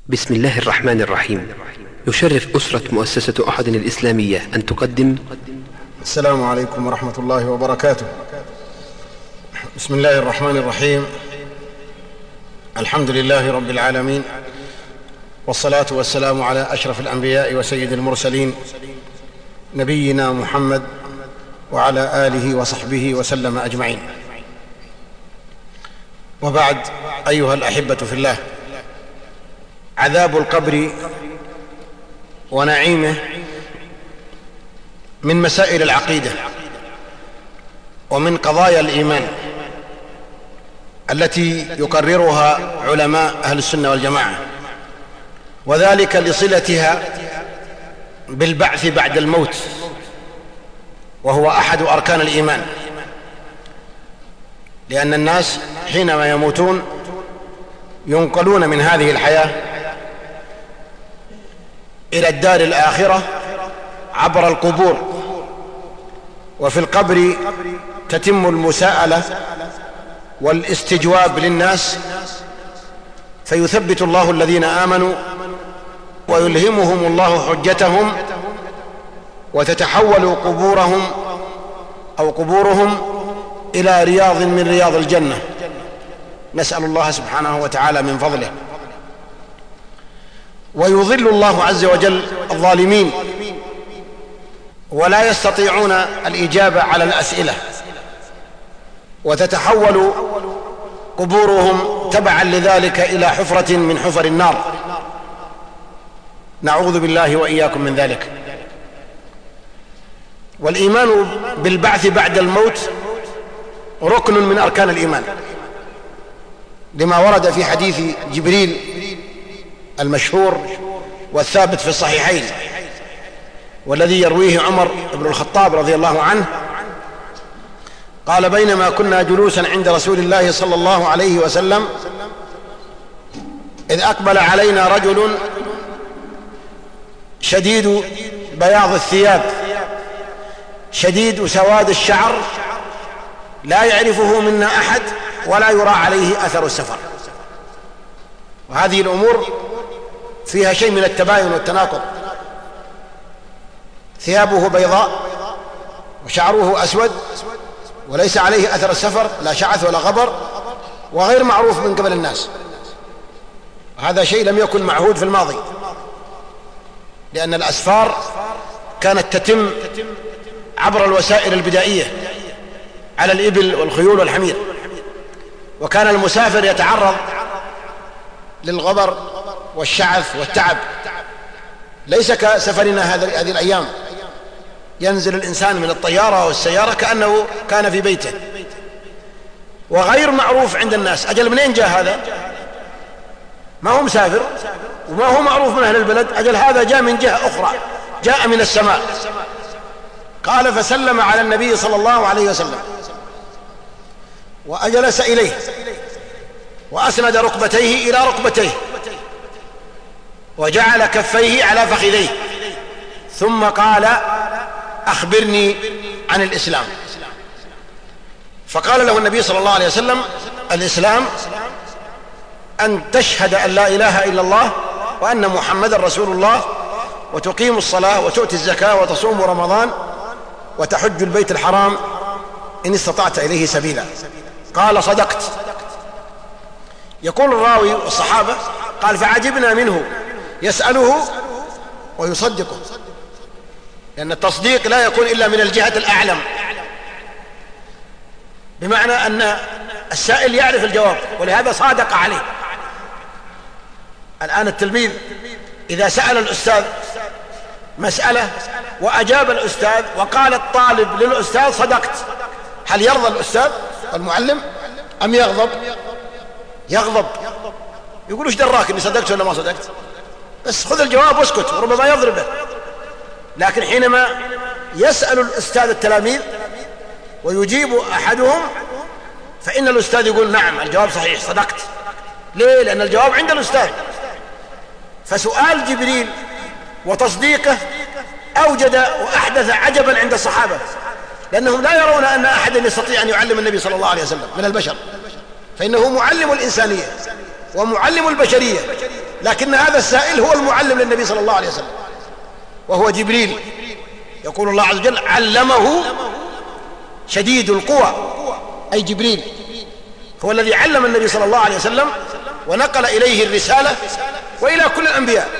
بسم الله الرحمن الرحيم. يشرف أسرة مؤسسة أحد الإسلامية أن تقدم. السلام عليكم ورحمة الله وبركاته. بسم الله الرحمن الرحيم. الحمد لله رب العالمين، والصلاة والسلام على أشرف الأنبياء وسيد المرسلين نبينا محمد وعلى آله وصحبه وسلم أجمعين. وبعد، أيها الأحبة في الله، عذاب القبر ونعيمه من مسائل العقيدة ومن قضايا الإيمان التي يقررها علماء أهل السنة والجماعة، وذلك لصلتها بالبعث بعد الموت، وهو أحد أركان الإيمان، لأن الناس حينما يموتون ينقلون من هذه الحياة إلى الدار الآخرة عبر القبور، وفي القبر تتم المساءلة والاستجواب للناس، فيثبت الله الذين آمنوا ويلهمهم الله حجتهم، وتتحول قبورهم إلى رياض من رياض الجنة. نسأل الله سبحانه وتعالى من فضله. ويضل الله عز وجل الظالمين ولا يستطيعون الإجابة على الأسئلة، وتتحول قبورهم تبعا لذلك إلى حفرة من حفر النار، نعوذ بالله وإياكم من ذلك. والإيمان بالبعث بعد الموت ركن من أركان الإيمان، لما ورد في حديث جبريل المشهور والثابت في الصحيحين، والذي يرويه عمر بن الخطاب رضي الله عنه، قال: بينما كنا جلوسا عند رسول الله صلى الله عليه وسلم إذ أقبل علينا رجل شديد بياض الثياب شديد سواد الشعر، لا يعرفه منا أحد ولا يرى عليه أثر السفر. وهذه الأمور فيها شيء من التباين والتناقض، ثيابه بيضاء وشعره أسود وليس عليه أثر السفر، لا شعث ولا غبر، وغير معروف من قبل الناس. هذا شيء لم يكن معهود في الماضي، لأن الأسفار كانت تتم عبر الوسائل البدائية على الإبل والخيول والحمير، وكان المسافر يتعرض للغبر والشعث والتعب، ليس كسفرنا هذه الأيام، ينزل الإنسان من الطيارة والسيارة كأنه كان في بيته، وغير معروف عند الناس. أجل منين جاء هذا؟ ما هو مسافر وما هو معروف من أهل البلد، أجل هذا جاء من جهة أخرى، جاء من السماء. قال: فسلم على النبي صلى الله عليه وسلم وأجلس إليه وأسند ركبتيه إلى ركبتيه وجعل كفيه على فخذيه، ثم قال: أخبرني عن الإسلام. فقال له النبي صلى الله عليه وسلم: الإسلام أن تشهد أن لا إله إلا الله وأن محمد رسول الله، وتقيم الصلاة وتؤتي الزكاة وتصوم رمضان وتحج البيت الحرام إن استطعت إليه سبيلا. قال: صدقت. يقول الراوي والصحابة: قال: فعجبنا منه يسأله ويصدقه، لأن التصديق لا يكون إلا من الجهة الأعلم، بمعنى أن السائل يعرف الجواب ولهذا صادق عليه. الآن التلميذ إذا سأل الأستاذ مسألة وأجاب الأستاذ وقال الطالب للأستاذ: صدقت، هل يرضى الأستاذ المعلم أم يغضب؟ يغضب، يقول: ايش دراك اني صدقت ولا ما صدقت؟ بس خذ الجواب واسكت، وربما يضربه. لكن حينما يسأل الأستاذ التلاميذ ويجيب أحدهم، فإن الأستاذ يقول: نعم، الجواب صحيح، صدقت. ليه؟ لأن الجواب عند الأستاذ. فسؤال جبريل وتصديقه أوجد وأحدث عجبا عند الصحابة، لأنهم لا يرون أن أحدا يستطيع أن يعلم النبي صلى الله عليه وسلم من البشر، فإنه معلم الإنسانية ومعلم البشرية، لكن هذا السائل هو المعلم للنبي صلى الله عليه وسلم، وهو جبريل. يقول الله عز وجل: علمه شديد القوى، أي جبريل هو الذي علم النبي صلى الله عليه وسلم ونقل إليه الرسالة وإلى كل الأنبياء.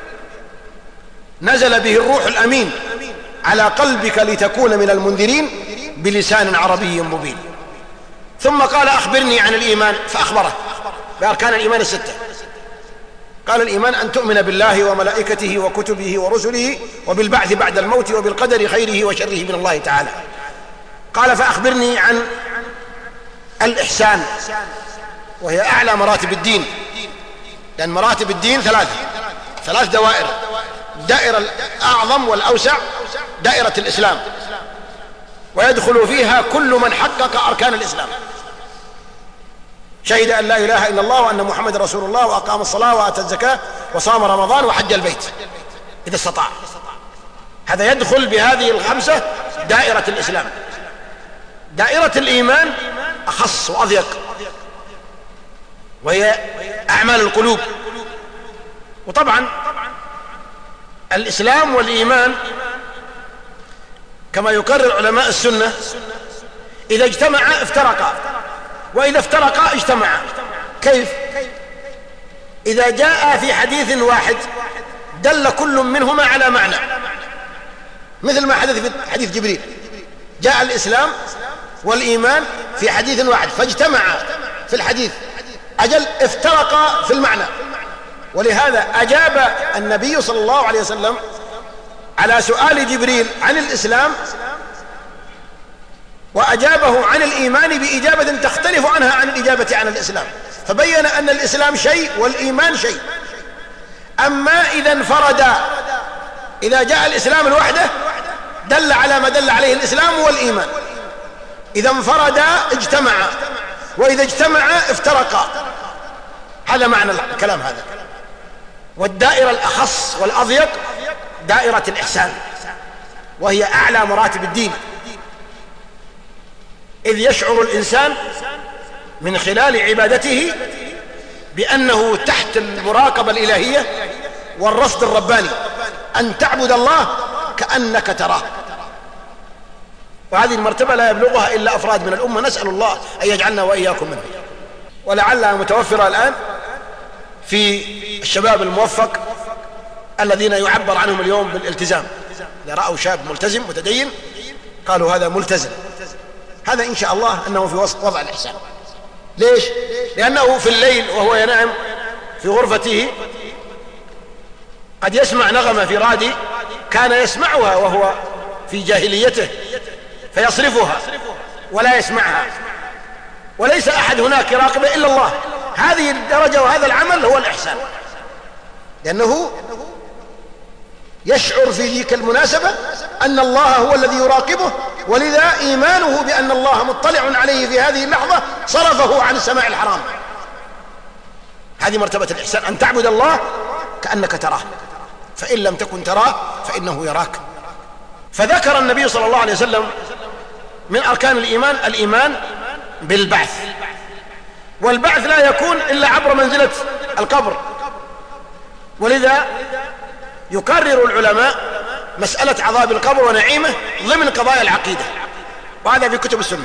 نزل به الروح الأمين على قلبك لتكون من المنذرين بلسان عربي مبين. ثم قال: أخبرني عن الإيمان، فأخبره بأركان الإيمان الستة. قال: الإيمان أن تؤمن بالله وملائكته وكتبه ورسله وبالبعث بعد الموت وبالقدر خيره وشره من الله تعالى. قال: فأخبرني عن الإحسان، وهي أعلى مراتب الدين، لأن مراتب الدين ثلاث دوائر: الدائرة الأعظم والأوسع دائرة الإسلام، ويدخل فيها كل من حقق أركان الإسلام، شهد أن لا إله إلا الله وأن محمد رسول الله وأقام الصلاة وآتى الزكاة وصام رمضان وحج البيت إذا استطاع. هذا يدخل بهذه الخمسة دائرة الإسلام. دائرة الإيمان أخص وأضيق، وهي أعمال القلوب. وطبعا الإسلام والإيمان كما يقرر علماء السنة إذا اجتمعا افترقا، وإذا افترقا اجتمعا. كيف؟ إذا جاء في حديث واحد دل كل منهما على معنى، مثل ما حدث في حديث جبريل، جاء الإسلام والإيمان في حديث واحد فاجتمعا في الحديث، أجل افترقا في المعنى. ولهذا أجاب النبي صلى الله عليه وسلم على سؤال جبريل عن الإسلام، وأجابه عن الإيمان بإجابة تختلف عنها عن الإجابة عن الإسلام، فبين أن الإسلام شيء والإيمان شيء. أما إذا انفردا، إذا جاء الإسلام لوحده دل على ما دل عليه الإسلام والإيمان، إذا انفردا اجتمعا، وإذا اجتمعا افترقا. هذا معنى الكلام هذا. والدائرة الأخص والأضيق دائرة الإحسان، وهي أعلى مراتب الدين، إذ يشعر الإنسان من خلال عبادته بأنه تحت المراقبة الإلهية والرصد الرباني، أن تعبد الله كأنك تراه. وهذه المرتبة لا يبلغها إلا أفراد من الأمة، نسأل الله أن يجعلنا وإياكم منهم. ولعلها متوفرة الآن في الشباب الموفق الذين يعبر عنهم اليوم بالالتزام. إذا رأوا شاب ملتزم متدين قالوا هذا ملتزم. هذا إن شاء الله أنه في وضع الإحسان. ليش؟ لأنه في الليل وهو ينام في غرفته قد يسمع نغمة في رادي كان يسمعها وهو في جاهليته فيصرفها ولا يسمعها، وليس أحد هناك يراقبه إلا الله. هذه الدرجة وهذا العمل هو الإحسان، لأنه يشعر في ذيك المناسبة أن الله هو الذي يراقبه، ولذا إيمانه بأن الله مطلع عليه في هذه اللحظة صرفه عن السماع الحرام. هذه مرتبة الإحسان، أن تعبد الله كأنك تراه، فإن لم تكن تراه فإنه يراك. فذكر النبي صلى الله عليه وسلم من أركان الإيمان الإيمان بالبعث، والبعث لا يكون إلا عبر منزلة القبر. ولذا يكرر العلماء مسألة عذاب القبر ونعيمه ضمن قضايا العقيدة، وهذا في كتب السنة،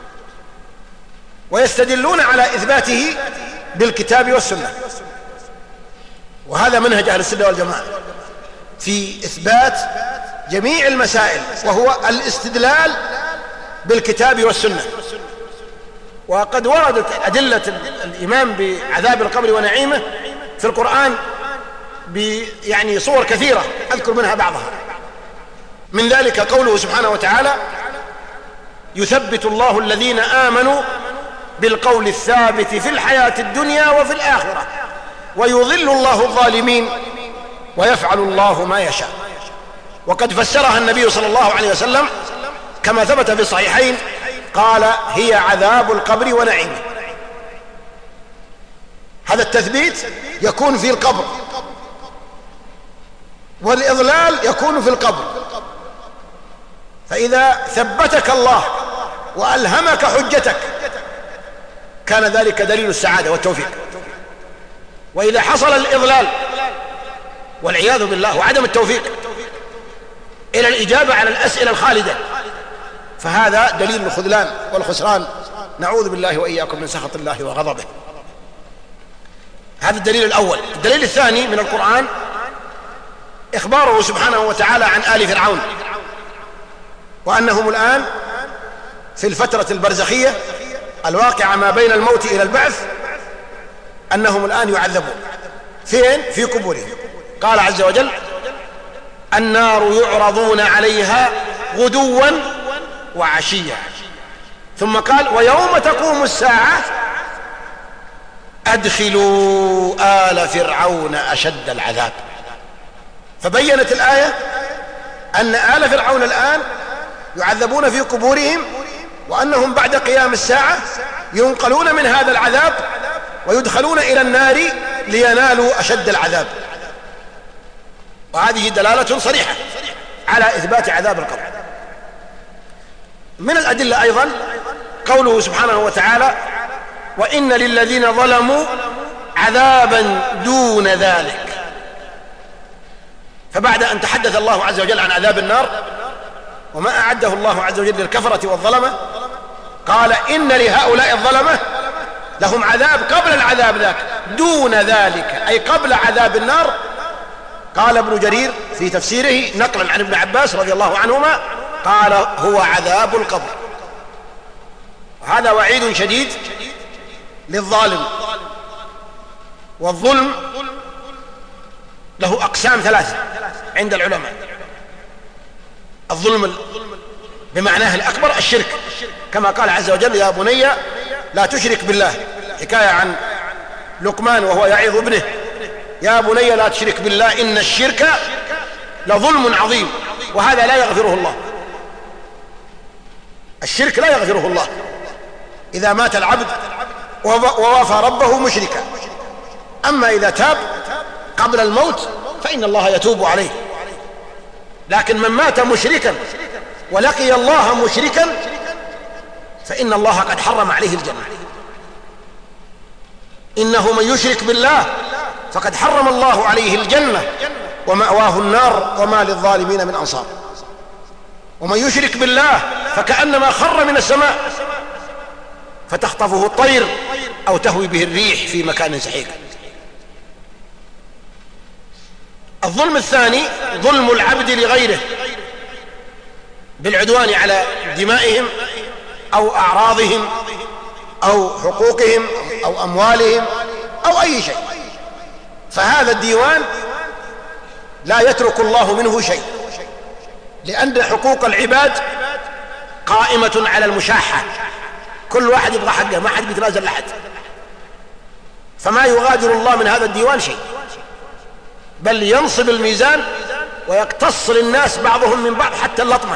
ويستدلون على إثباته بالكتاب والسنة. وهذا منهج أهل السنة والجماعة في إثبات جميع المسائل، وهو الاستدلال بالكتاب والسنة. وقد وردت أدلة الإيمان بعذاب القبر ونعيمه في القرآن يعني صور كثيرة، أذكر منها بعضها. من ذلك قوله سبحانه وتعالى: يثبت الله الذين آمنوا بالقول الثابت في الحياة الدنيا وفي الآخرة ويضل الله الظالمين ويفعل الله ما يشاء. وقد فسرها النبي صلى الله عليه وسلم كما ثبت في الصحيحين، قال: هي عذاب القبر ونعيمه. هذا التثبيت يكون في القبر، والإضلال يكون في القبر. فإذا ثبتك الله وألهمك حجتك كان ذلك دليل السعادة والتوفيق. وإذا حصل الإضلال والعياذ بالله وعدم التوفيق إلى الإجابة على الأسئلة الخالدة، فهذا دليل الخذلان والخسران، نعوذ بالله وإياكم من سخط الله وغضبه. هذا الدليل الأول. الدليل الثاني من القرآن إخباره سبحانه وتعالى عن آل فرعون، وأنهم الآن في الفترة البرزخية الواقعة ما بين الموت إلى البعث، أنهم الآن يعذبون. فين؟ في قبورهم. قال عز وجل: النار يعرضون عليها غدوا وعشيا. ثم قال: ويوم تقوم الساعة أدخلوا آل فرعون أشد العذاب. فبينت الآية أن آل فرعون الآن يعذبون في قبورهم، وأنهم بعد قيام الساعة ينقلون من هذا العذاب ويدخلون إلى النار لينالوا أشد العذاب. وهذه دلالة صريحة على إثبات عذاب القبر. من الأدلة أيضا قوله سبحانه وتعالى: وإن للذين ظلموا عذابا دون ذلك. فبعد أن تحدث الله عز وجل عن عذاب النار وما أعده الله عز وجل للكفرة والظلمة، قال: إن لهؤلاء الظلمة لهم عذاب قبل العذاب ذاك دون ذلك، أي قبل عذاب النار. قال ابن جرير في تفسيره نقلا عن ابن عباس رضي الله عنهما قال: هو عذاب القبر. وهذا وعيد شديد للظالم. والظلم له أقسام ثلاثة عند العلماء. الظلم بمعناه الأكبر الشرك، كما قال عز وجل: يا بني لا تشرك بالله، حكاية عن لقمان وهو يعظ ابنه: يا بني لا تشرك بالله إن الشرك لظلم عظيم. وهذا لا يغفره الله، الشرك لا يغفره الله إذا مات العبد ووافى ربه مشركا. أما إذا تاب قبل الموت فإن الله يتوب عليه. لكن من مات مشركا ولقي الله مشركا فإن الله قد حرم عليه الجنة. إنه من يشرك بالله فقد حرم الله عليه الجنة ومأواه النار وما للظالمين من أنصار. ومن يشرك بالله فكأنما خر من السماء فتخطفه الطير أو تهوي به الريح في مكان سحيق. الظلم الثاني ظلم العبد لغيره بالعدوان على دمائهم أو أعراضهم أو حقوقهم أو أموالهم أو أي شيء. فهذا الديوان لا يترك الله منه شيء، لأن حقوق العباد قائمة على المشاحة، كل واحد يبغى حقه، ما حد بيتنازل لحد. فما يغادر الله من هذا الديوان شيء، بل ينصب الميزان ويقتص للناس بعضهم من بعض حتى اللطمة،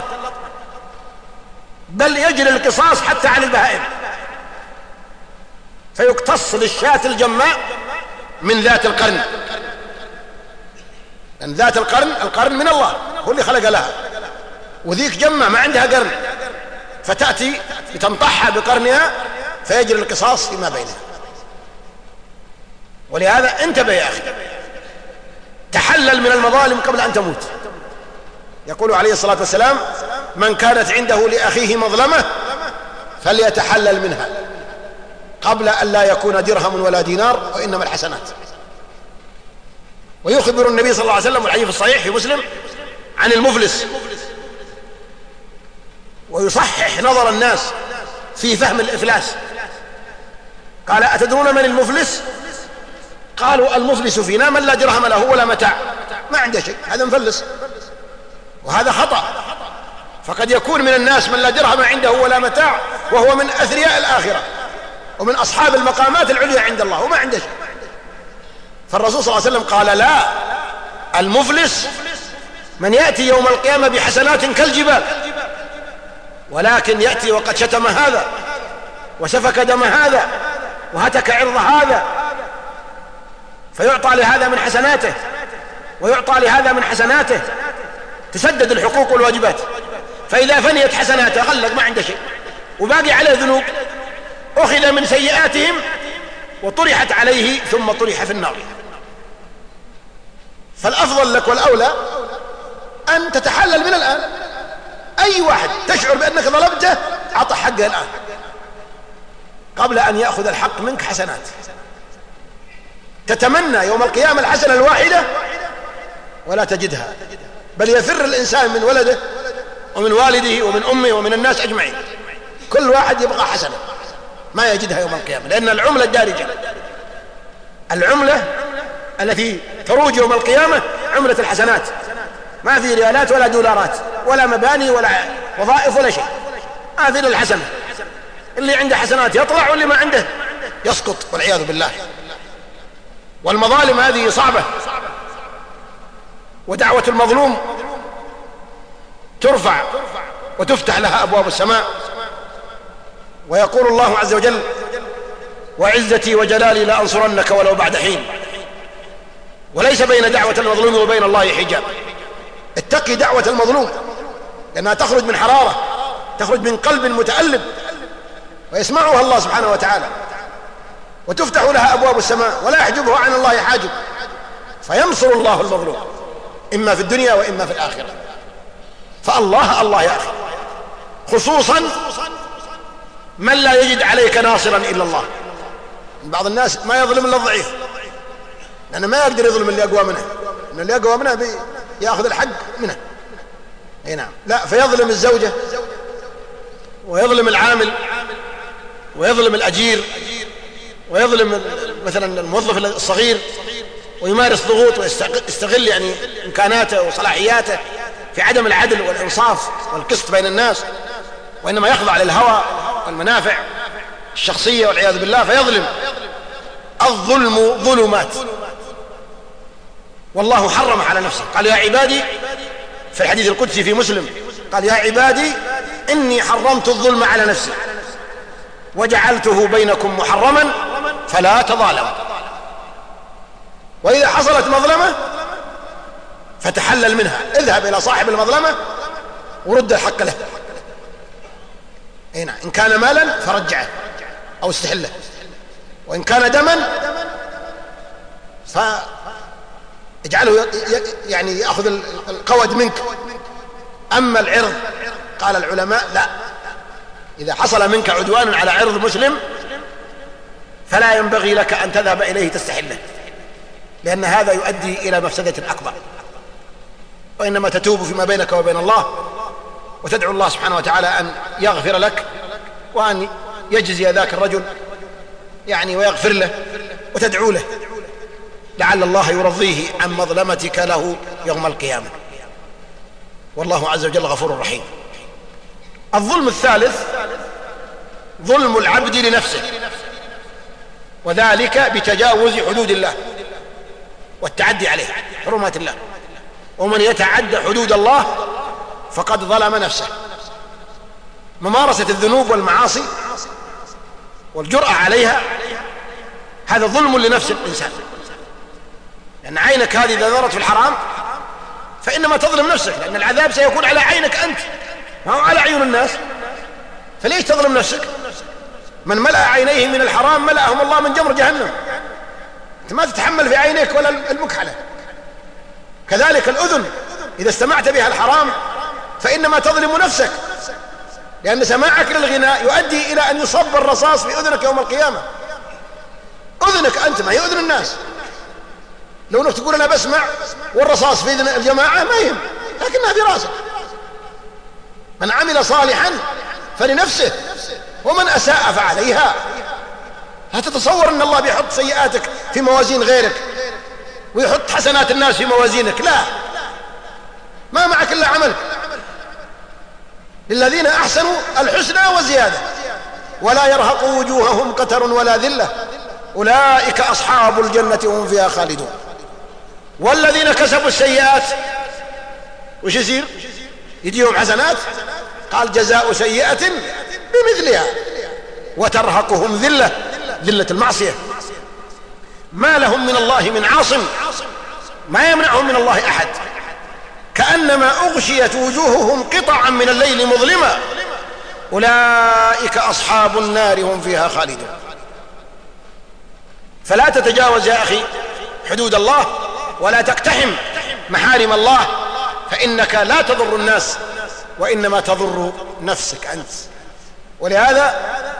بل يجري القصاص حتى عن البهائم، فيقتص للشاة الجماء من ذات القرن. لأن ذات القرن من الله، هو اللي خلق لها، وذيك جمة ما عندها قرن، فتأتي لتنطحها بقرنها فيجري القصاص فيما بينها. ولهذا انتبه يا أخي، تحلل من المظالم قبل أن تموت. يقول عليه الصلاة والسلام: من كانت عنده لأخيه مظلمة فليتحلل منها قبل أن لا يكون درهم ولا دينار، وإنما الحسنات. ويخبر النبي صلى الله عليه وسلم والحديث الصحيح في مسلم عن المفلس، ويصحح نظر الناس في فهم الإفلاس. قال: أتدرون من المفلس؟ قالوا: المفلس فينا من لا درهم له ولا متاع، ما عنده شيء، هذا مفلس. وهذا خطأ، فقد يكون من الناس من لا درهم عنده ولا متاع وهو من أثرياء الآخرة ومن أصحاب المقامات العليا عند الله وما عنده شيء. فالرسول صلى الله عليه وسلم قال: لا، المفلس من يأتي يوم القيامة بحسنات كالجبال، ولكن يأتي وقد شتم هذا وسفك دم هذا وهتك عرض هذا، فيعطى لهذا من حسناته ويعطى لهذا من حسناته، تسدد الحقوق والواجبات. فإذا فنيت حسناته غلق، ما عنده شيء وباقي عليه ذنوب، أخذ من سيئاتهم وطرحت عليه ثم طرح في النار. فالأفضل لك والأولى أن تتحلل من الآن. أي واحد تشعر بأنك ظلمته أعطى حقه الآن قبل أن يأخذ الحق منك حسنات. تتمنى يوم القيامة الحسنة الواحدة ولا تجدها، بل يفر الإنسان من ولده ومن والده ومن أمه ومن الناس أجمعين، كل واحد يبغى حسنة ما يجدها يوم القيامة، لأن العملة الدارجة، العملة التي تروج يوم القيامة عملة الحسنات، ما في ريالات ولا دولارات ولا مباني ولا وظائف ولا شيء، ما في الحسنة. اللي عنده حسنات يطلع واللي ما عنده يسقط والعياذ بالله. والمظالم هذه صعبة، ودعوة المظلوم ترفع وتفتح لها أبواب السماء. ويقول الله عز وجل: وعزتي وجلالي لأنصرنك ولو بعد حين. وليس بين دعوة المظلوم وبين الله حجاب. اتقي دعوة المظلوم لأنها تخرج من حرارة، تخرج من قلب متألم، ويسمعها الله سبحانه وتعالى، وتفتح لها أبواب السماء ولا يحجبه عن الله حاجب، فينصر الله المظلوم إما في الدنيا وإما في الآخرة. فالله يا أخي، خصوصا من لا يجد عليك ناصرا إلا الله. بعض الناس ما يظلم إلا الضعيف، لأنه ما يقدر يظلم اللي أقوى منه، إن اللي أقوى منه يأخذ الحق منه. أي نعم، لا، فيظلم الزوجة ويظلم العامل ويظلم الأجير ويظلم مثلا الموظف الصغير، ويمارس ضغوط ويستغل يعني إمكاناته وصلاحياته في عدم العدل والإنصاف والقسط بين الناس، وإنما يخضع للهوى والمنافع الشخصية والعياذ بالله فيظلم. الظلم ظلمات، والله حرم على نفسه، قال: يا عبادي، في الحديث القدسي في مسلم قال: يا عبادي إني حرمت الظلم على نفسي وجعلته بينكم محرما فلا تظالموا. وإذا حصلت مظلمة فتحلل منها، اذهب إلى صاحب المظلمة ورد الحق له. هنا إن كان مالا فرجعه أو استحله، وإن كان دما فاجعله يعني يأخذ القود منك. أما العرض قال العلماء لا، إذا حصل منك عدوان على عرض مسلم فلا ينبغي لك أن تذهب إليه تستحله، لأن هذا يؤدي إلى مفسدة أكبر، وإنما تتوب فيما بينك وبين الله وتدعو الله سبحانه وتعالى أن يغفر لك وأن يجزي ذاك الرجل يعني ويغفر له، وتدعو له لعل الله يرضيه عن مظلمتك له يوم القيامة، والله عز وجل غفور رحيم. الظلم الثالث ظلم العبد لنفسه، وذلك بتجاوز حدود الله والتعدي عليه، حرمات الله. ومن يتعدى حدود الله فقد ظلم نفسه. ممارسة الذنوب والمعاصي والجرأة عليها هذا ظلم لنفس الإنسان، لأن عينك هذه إذا نظرت في الحرام فإنما تظلم نفسك، لأن العذاب سيكون على عينك أنت ما هو على عيون الناس، فليش تظلم نفسك؟ من ملأ عينيه من الحرام ملأهم الله من جمر جهنم. أنت ما تتحمل في عينيك ولا المكحلة. كذلك الأذن إذا استمعت بها الحرام فإنما تظلم نفسك، لأن سماعك للغناء يؤدي إلى أن يصب الرصاص في أذنك يوم القيامة. أذنك أنت ما هي أذن الناس. لو أنك تقول أنا بسمع والرصاص في أذن الجماعة ما يهم، لكنها في راسك. من عمل صالحا فلنفسه ومن أساء فعليها. لا تتصور أن الله بيحط سيئاتك في موازين غيرك ويحط حسنات الناس في موازينك، لا، ما معك إلا عملك. للذين أحسنوا الحسنى وزيادة ولا يرهق وجوههم قتر ولا ذلة أولئك أصحاب الجنة وهم فيها خالدون. والذين كسبوا السيئات وش يصير؟ يجيهم حسنات، قال جزاء سيئة بمثلها وترهقهم ذلة، ذلة المعصية، ما لهم من الله من عاصم، ما يمنعهم من الله أحد، كأنما أغشيت وجوههم قطعا من الليل مظلمة أولئك أصحاب النار هم فيها خالدون. فلا تتجاوز يا أخي حدود الله ولا تقتحم محارم الله، فإنك لا تضر الناس وإنما تضر نفسك أنت. ولهذا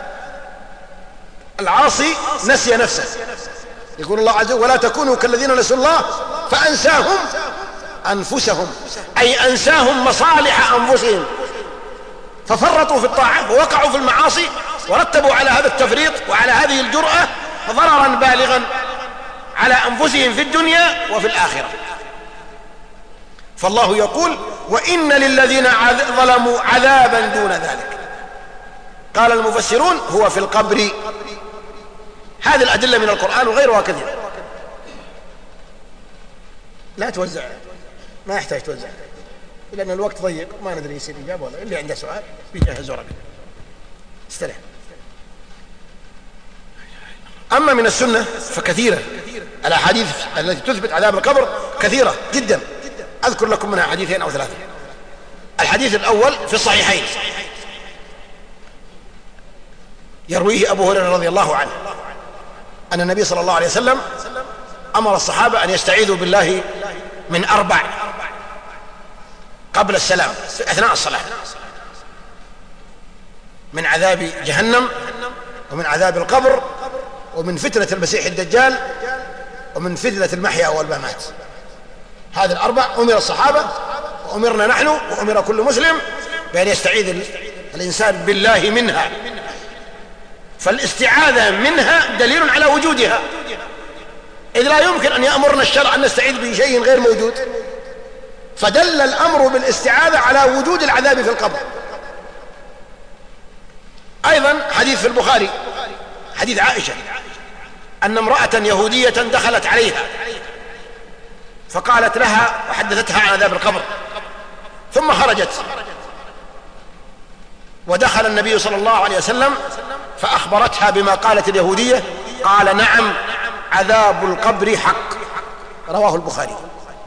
العاصي نسي نفسه. يقول الله عز وجل: ولا تكونوا كالذين نسوا الله فأنساهم أنفسهم، أي أنساهم مصالح أنفسهم، ففرطوا في الطاعة ووقعوا في المعاصي ورتبوا على هذا التفريط وعلى هذه الجرأة ضررا بالغا على أنفسهم في الدنيا وفي الآخرة. فالله يقول: وإن للذين ظلموا عذابا دون ذلك. قال المفسرون: هو في القبر. هذه الأدلة من القرآن وغيرها كثيرة. لا توزع، ما يحتاج توزع، لأن الوقت ضيق، ما ندري يصير إجابة ولا. اللي عنده سؤال بيجهز ورقة. استريح. أما من السنة فكثيرة، الأحاديث التي تثبت عذاب القبر كثيرة جدا. أذكر لكم منها حديثين أو ثلاثة. الحديث الأول في الصحيحين، يرويه أبو هريرة رضي الله عنه أن النبي صلى الله عليه وسلم أمر الصحابة أن يستعيذوا بالله من 4 قبل السلام أثناء الصلاة: من عذاب جهنم، ومن عذاب القبر، ومن فتنة المسيح الدجال، ومن فتنة المحيا والممات. هذه ال4 أمر الصحابة وأمرنا نحن وأمر كل مسلم بأن يستعيذ الإنسان بالله منها. فالاستعاذة منها دليل على وجودها، إذ لا يمكن أن يأمرنا الشرع أن نستعيذ بشيء غير موجود، فدل الأمر بالاستعاذة على وجود العذاب في القبر. أيضا حديث في البخاري، حديث عائشة أن امرأة يهودية دخلت عليها فقالت لها وحدثتها عن عذاب القبر، ثم خرجت ودخل النبي صلى الله عليه وسلم فأخبرتها بما قالت اليهودية، قال: نعم، عذاب القبر حق. رواه البخاري.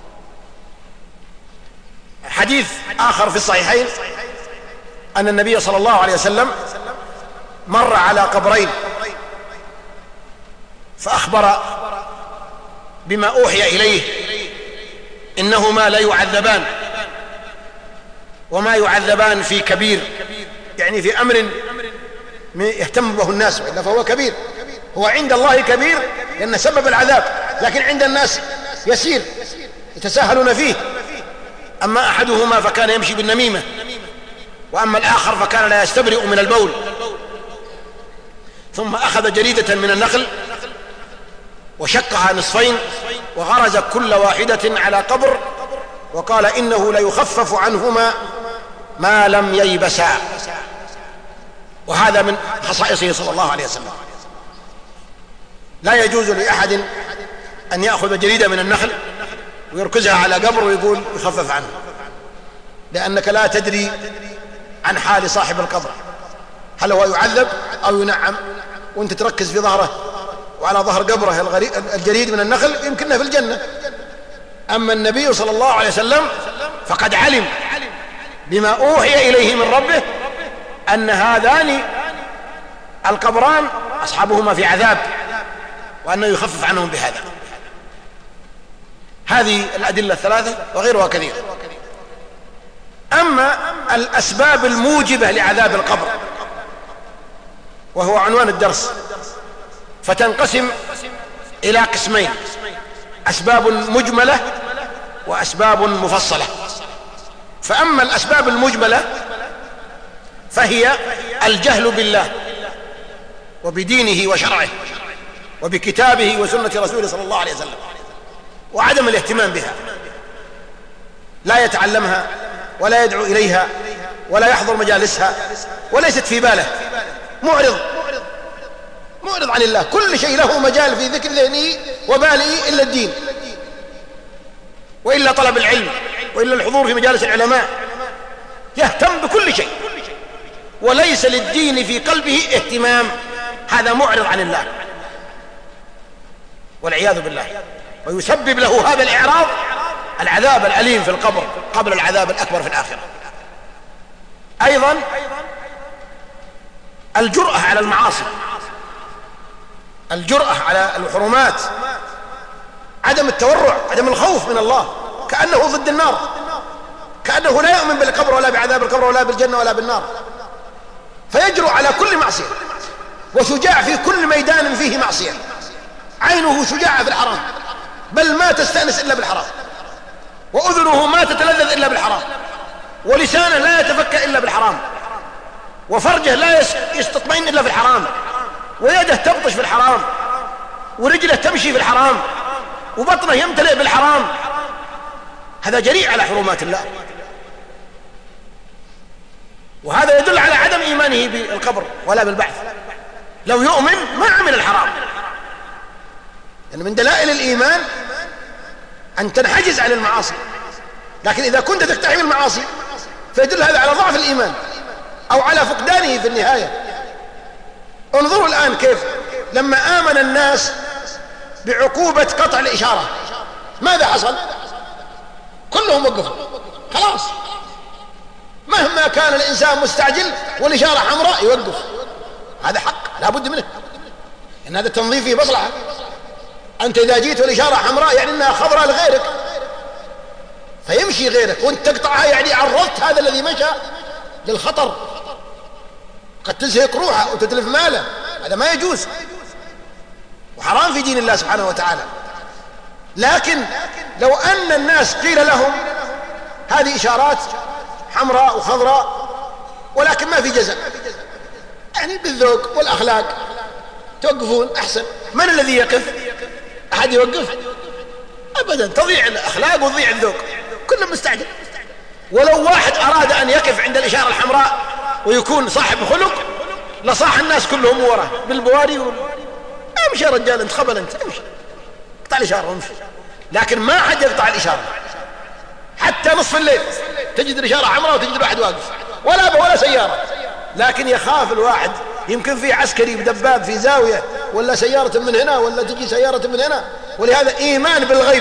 حديث آخر في الصحيحين أن النبي صلى الله عليه وسلم مر على قبرين فأخبر بما أوحي إليه إنهما لا يعذبان، وما يعذبان في كبير، يعني في أمر يهتم به الناس، وإلا فهو كبير. هو عند الله كبير لأن سبب العذاب، لكن عند الناس يسير يتساهلون فيه. أما أحدهما فكان يمشي بالنميمة، وأما الآخر فكان لا يستبرئ من البول. ثم أخذ جريدة من النخل وشقها نصفين وغرز كل واحدة على قبر، وقال: إنه ليخفف عنهما ما لم ييبسا. وهذا من خصائصه صلى الله عليه وسلم. لا يجوز لأحد أن يأخذ جريدة من النخل ويركزها على قبر ويقول يخفف عنه، لأنك لا تدري عن حال صاحب القبر، هل هو يعذب أو ينعم، وانت تركز في ظهره وعلى ظهر قبره الجريد من النخل يمكنه في الجنة. أما النبي صلى الله عليه وسلم فقد علم بما أوحي إليه من ربه أن هذان القبران أصحابهما في عذاب، وأنه يخفف عنهم بهذا. هذه الأدلة الثلاثة وغيرها كثير. أما الأسباب الموجبة لعذاب القبر، وهو عنوان الدرس، فتنقسم إلى قسمين: أسباب مجملة وأسباب مفصلة. فأما الأسباب المجملة فهي الجهل بالله وبدينه وشرعه وبكتابه وسنة رسوله صلى الله عليه وسلم، وعدم الاهتمام بها، لا يتعلمها ولا يدعو إليها ولا يحضر مجالسها، وليست في باله، معرض عن الله. كل شيء له مجال في ذكر ذهنه وباله إلا الدين، وإلا طلب العلم، وإلا الحضور في مجالس العلماء. يهتم بكل شيء وليس للدين في قلبه اهتمام. هذا معرض عن الله والعياذ بالله، ويسبب له هذا الإعراض العذاب الأليم في القبر قبل العذاب الأكبر في الآخرة. أيضا الجرأة على المعاصي، الجرأة على الحرمات، عدم التورع، عدم الخوف من الله، كأنه ضد النار، كأنه لا يؤمن بالقبر ولا بعذاب القبر ولا بالجنة ولا بالنار، فيجرؤ على كل معصية، وشجاع في كل ميدان فيه معصية، عينه شجاعة في الحرام، بل ما تستأنس إلا بالحرام، وأذنه ما تتلذذ إلا بالحرام، ولسانه لا يتفكى إلا بالحرام، وفرجه لا يستطمئن إلا في الحرام، ويده تبطش في الحرام، ورجله تمشي في الحرام، وبطنه يمتلئ بالحرام. هذا جريء على حرمات الله، وهذا يدل على عدم إيمانه بالقبر ولا بالبعث. لو يؤمن ما عمل الحرام، يعني من دلائل الإيمان أن تنحجز عن المعاصي، لكن إذا كنت تقتحم المعاصي فيدل هذا على ضعف الإيمان أو على فقدانه في النهاية. انظروا الآن كيف لما آمن الناس بعقوبة قطع الإشارة ماذا حصل؟ كلهم وقفوا، خلاص، مهما كان الإنسان مستعجل والإشارة حمراء يوقف، هذا حق لا بد منه، إن هذا التنظيف فيه مصلحة. أنت إذا جيت والإشارة حمراء يعني أنها خضراء لغيرك فيمشي غيرك، وأنت تقطعها يعني عرضت هذا الذي مشى للخطر، قد تزهق روحه وتتلف ماله، هذا ما يجوز وحرام في دين الله سبحانه وتعالى. لكن لو أن الناس قيل لهم هذه إشارات حمراء وخضراء ولكن ما في جزاء، يعني بالذوق والأخلاق توقفون أحسن، من الذي يقف؟ أحد يوقف؟ أبدا، تضيع الأخلاق وتضيع الذوق، كله مستعجل. ولو واحد أراد أن يقف عند الإشارة الحمراء ويكون صاحب خلق لصاح الناس كلهم وراه بالبواري امشي يا رجال، انت خبل، انت امشي اقطع الإشارة وامشي. لكن ما حد يقطع الإشارة، حتى نصف الليل تجد الإشارة حمراء وتجد واحد واقف ولا سيارة، لكن يخاف الواحد يمكن في عسكري بدباب في زاوية ولا سيارة من هنا ولا تجي سيارة من هنا، ولهذا إيمان بالغيب.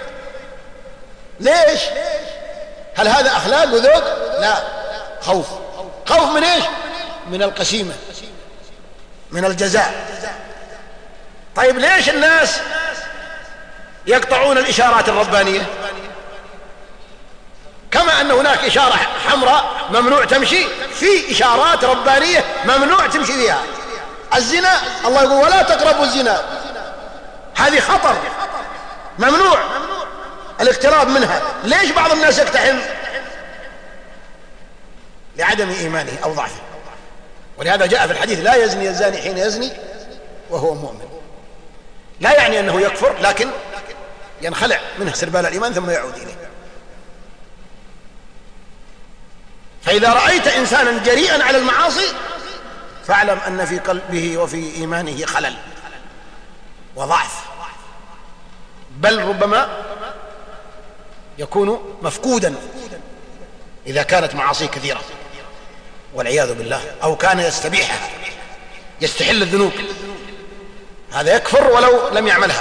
ليش؟ هل هذا أخلاق وذوق؟ لا، خوف من إيش؟ من القسيمة، من الجزاء. طيب ليش الناس يقطعون الإشارات الربانية؟ كما أن هناك إشارة حمراء ممنوع تمشي، في إشارات ربانية ممنوع تمشي فيها. الزنا الله يقول ولا تقربوا الزنا، هذه خطر ممنوع الاقتراب منها. ليش بعض الناس يقتحم؟ لعدم إيمانه أو ضعفه. ولهذا جاء في الحديث لا يزني الزاني حين يزني وهو مؤمن. لا يعني أنه يكفر، لكن ينخلع منه سربال الإيمان ثم يعود إليه. فإذا رأيت إنسانا جريئا على المعاصي فاعلم أن في قلبه وفي إيمانه خلل وضعف، بل ربما يكون مفقودا إذا كانت معاصيه كثيرة والعياذ بالله، أو كان يستبيحها، يستحل الذنوب، هذا يكفر ولو لم يعملها.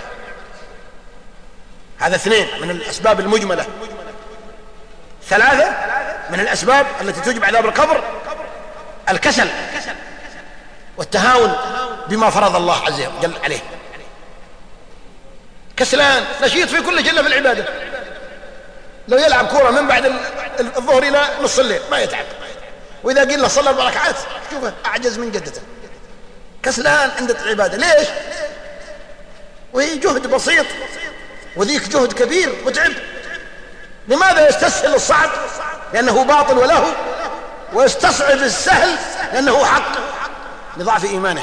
هذا 2 من الأسباب المجملة. 3 من الأسباب التي توجب عذاب القبر: الكسل والتهاون بما فرض الله عز وجل عليه. كسلان نشيط في كل جلة في العبادة، لو يلعب كورة من بعد الظهر إلى نص الليل ما يتعب، وإذا قيل له صلى 4 ركعات شوفه أعجز من جدته. كسلان عند العبادة. ليش؟ وهي جهد بسيط وذيك جهد كبير متعب. لماذا يستسهل الصعب؟ لأنه باطل وله، ويستصعب السهل لأنه حق، لضعف إيمانه،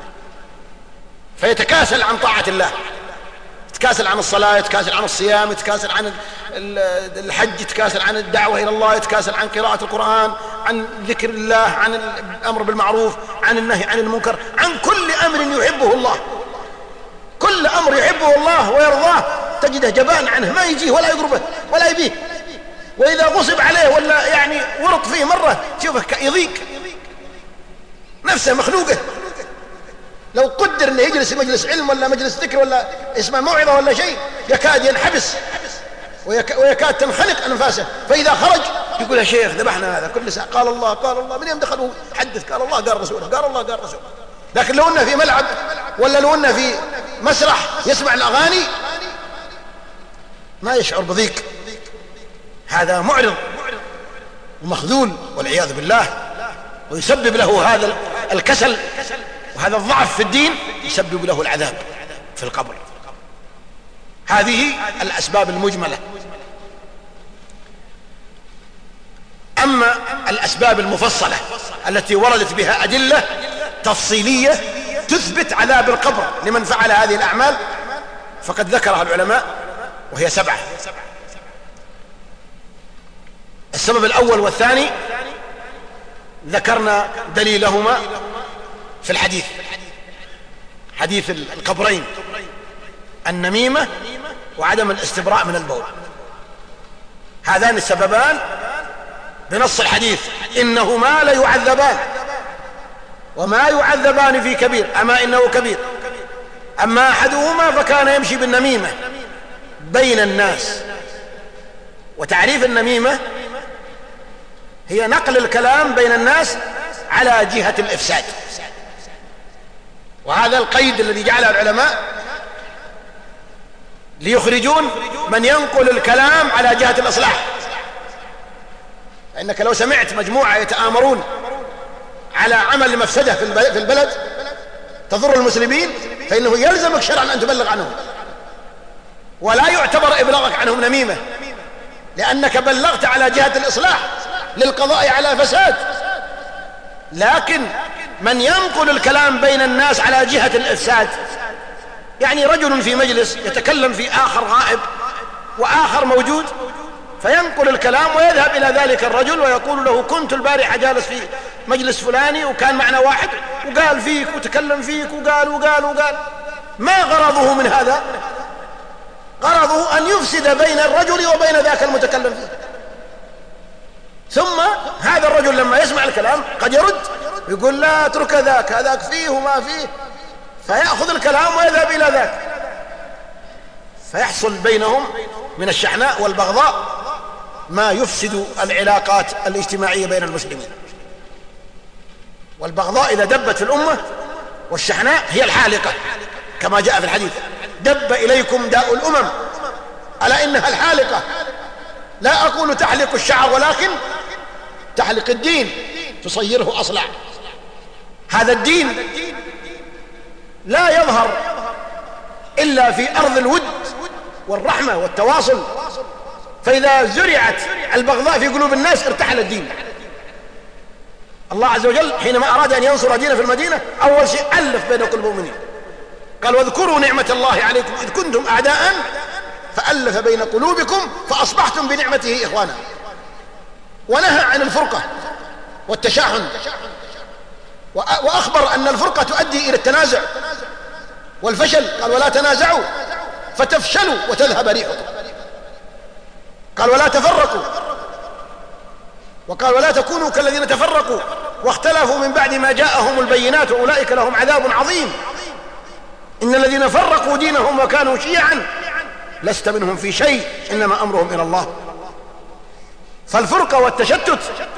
فيتكاسل عن طاعة الله، يتكاسل عن الصلاة، يتكاسل عن الصيام، يتكاسل عن الحج، يتكاسل عن الدعوة إلى الله، يتكاسل عن قراءة القرآن، عن ذكر الله، عن الأمر بالمعروف، عن النهي عن المنكر، عن كل أمر يحبه الله. كل أمر يحبه الله ويرضاه تجده جبان عنه، ما يجيه ولا يقربه ولا يبيه. وإذا غصب عليه ولا يعني ورط فيه مرة تشوفه يضيق نفسه، مخلوقه. لو قدر انه يجلس مجلس علم ولا مجلس ذكر ولا اسمه موعظة ولا شيء يكاد ينحبس ويكاد تنخنق أنفاسه، فإذا خرج يقول يا شيخ ذبحنا هذا كل ساعة، قال الله قال الله، من يوم دخلوا حدث قال الله قال رسوله قال الله قال رسوله. لكن لو انه في ملعب ولا لو أنه في مسرح يسمع الأغاني ما يشعر بضيق. هذا معرض ومخذول والعياذ بالله، ويسبب له هذا الكسل وهذا الضعف في الدين، يسبب له العذاب في القبر. هذه الأسباب المجملة. أما الأسباب المفصلة التي وردت بها أدلة تفصيلية تثبت عذاب القبر لمن فعل هذه الأعمال فقد ذكرها العلماء، وهي 7. السبب الأول والثاني ذكرنا دليلهما في الحديث، حديث القبرين: النميمة وعدم الاستبراء من البول. هذان السببان بنص الحديث: إنهما ليعذبان وما يعذبان في كبير، أما إنه كبير. أما أحدهما فكان يمشي بالنميمة بين الناس. وتعريف النميمة هي نقل الكلام بين الناس على جهة الإفساد، وهذا القيد الذي جعله العلماء ليخرجون من ينقل الكلام على جهة الإصلاح. فإنك لو سمعت مجموعة يتآمرون على عمل مفسدة في البلد تضر المسلمين، فإنه يلزمك شرعا أن تبلغ عنهم، ولا يعتبر إبلاغك عنهم نميمة، لأنك بلغت على جهة الإصلاح للقضاء على فساد. لكن من ينقل الكلام بين الناس على جهة الإفساد، يعني رجل في مجلس يتكلم في آخر غائب وآخر موجود، فينقل الكلام ويذهب إلى ذلك الرجل ويقول له: كنت البارحة جالس في مجلس فلاني وكان معنا واحد وقال فيك وتكلم فيك وقال وقال وقال. ما غرضه من هذا؟ غرضه أن يفسد بين الرجل وبين ذاك المتكلم فيه. ثم هذا الرجل لما يسمع الكلام قد يرد يقول: لا اترك ذاك، هذاك فيه وما فيه، فيأخذ الكلام ويذهب إلى ذاك، فيحصل بينهم من الشحناء والبغضاء ما يفسد العلاقات الاجتماعية بين المسلمين. والبغضاء إذا دبت في الأمة، والشحناء هي الحالقة كما جاء في الحديث: دب إليكم داء الأمم ألا إنها الحالقة. لا أقول تحلق الشعر، ولكن تحلق الدين، تصيره أصلع. هذا الدين لا يظهر إلا في أرض الود والرحمة والتواصل، فإذا زرعت البغضاء في قلوب الناس ارتحل الدين. الله عز وجل حينما أراد أن ينصر دينه في المدينة أول شيء ألف بين قلوب المؤمنين، قال: واذكروا نعمة الله عليكم إذ كنتم أعداء فألف بين قلوبكم فأصبحتم بنعمته إخوانا. ونهى عن الفرقة والتشاحن، وأخبر أن الفرقة تؤدي إلى التنازع والفشل، قال: ولا تنازعوا فتفشلوا وتذهب ريحكم. قال: ولا تفرقوا، وقال: ولا تكونوا كالذين تفرقوا واختلفوا من بعد ما جاءهم البينات وأولئك لهم عذاب عظيم. إن الذين فرقوا دينهم وكانوا شيعا لست منهم في شيء إنما أمرهم إلى الله. فالفرقة والتشتت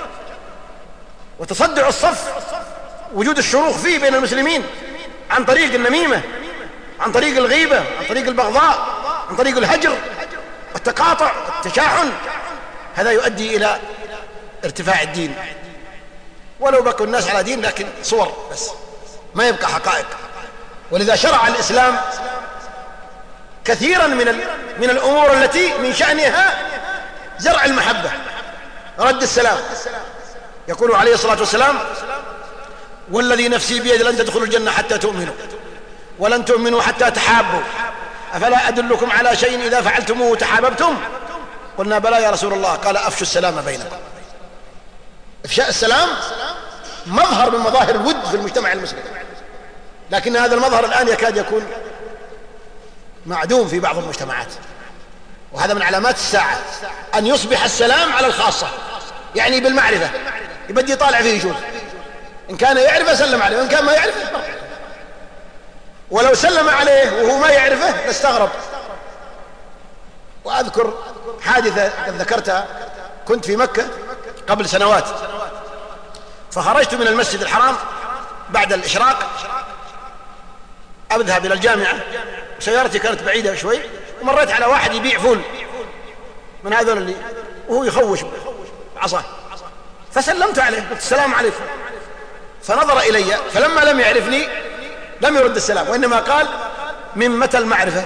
وتصدع الصف، وجود الشروخ فيه بين المسلمين عن طريق النميمة، عن طريق الغيبة، عن طريق البغضاء، عن طريق الهجر والتقاطع والتشاحن، هذا يؤدي إلى ارتفاع الدين. ولو بقوا الناس على دين لكن صور بس، ما يبقى حقائق. ولذا شرع الإسلام كثيرا من الأمور التي من شأنها زرع المحبة، رد السلام. يقول عليه الصلاة والسلام: والذي نفسي بيد لن تدخلوا الجنة حتى تؤمنوا ولن تؤمنوا حتى تحابوا أفلا أدلكم على شيء إذا فعلتموه تحاببتم؟ قلنا: بلى يا رسول الله. قال: أفشوا السلام بينكم. إفشاء السلام مظهر من مظاهر الود في المجتمع المسلم، لكن هذا المظهر الآن يكاد يكون معدوم في بعض المجتمعات. وهذا من علامات الساعة أن يصبح السلام على الخاصة، يعني بالمعرفة، يبدي يطالع فيه يشوف، إن كان يعرفه سلم عليه، وإن كان ما يعرفه ولو سلم عليه وهو ما يعرفه لاستغرب. وأذكر حادثة قد ذكرتها، كنت في مكة قبل سنوات، فخرجت من المسجد الحرام بعد الإشراق أذهب إلى الجامعة وسيارتي كانت بعيدة شوي، ومريت على واحد يبيع فول من هذول اللي وهو يخوش بعصاه، فسلمت عليه قلت السلام عليكم، فنظر إلي فلما لم يعرفني لم يرد السلام، وإنما قال من متى المعرفة؟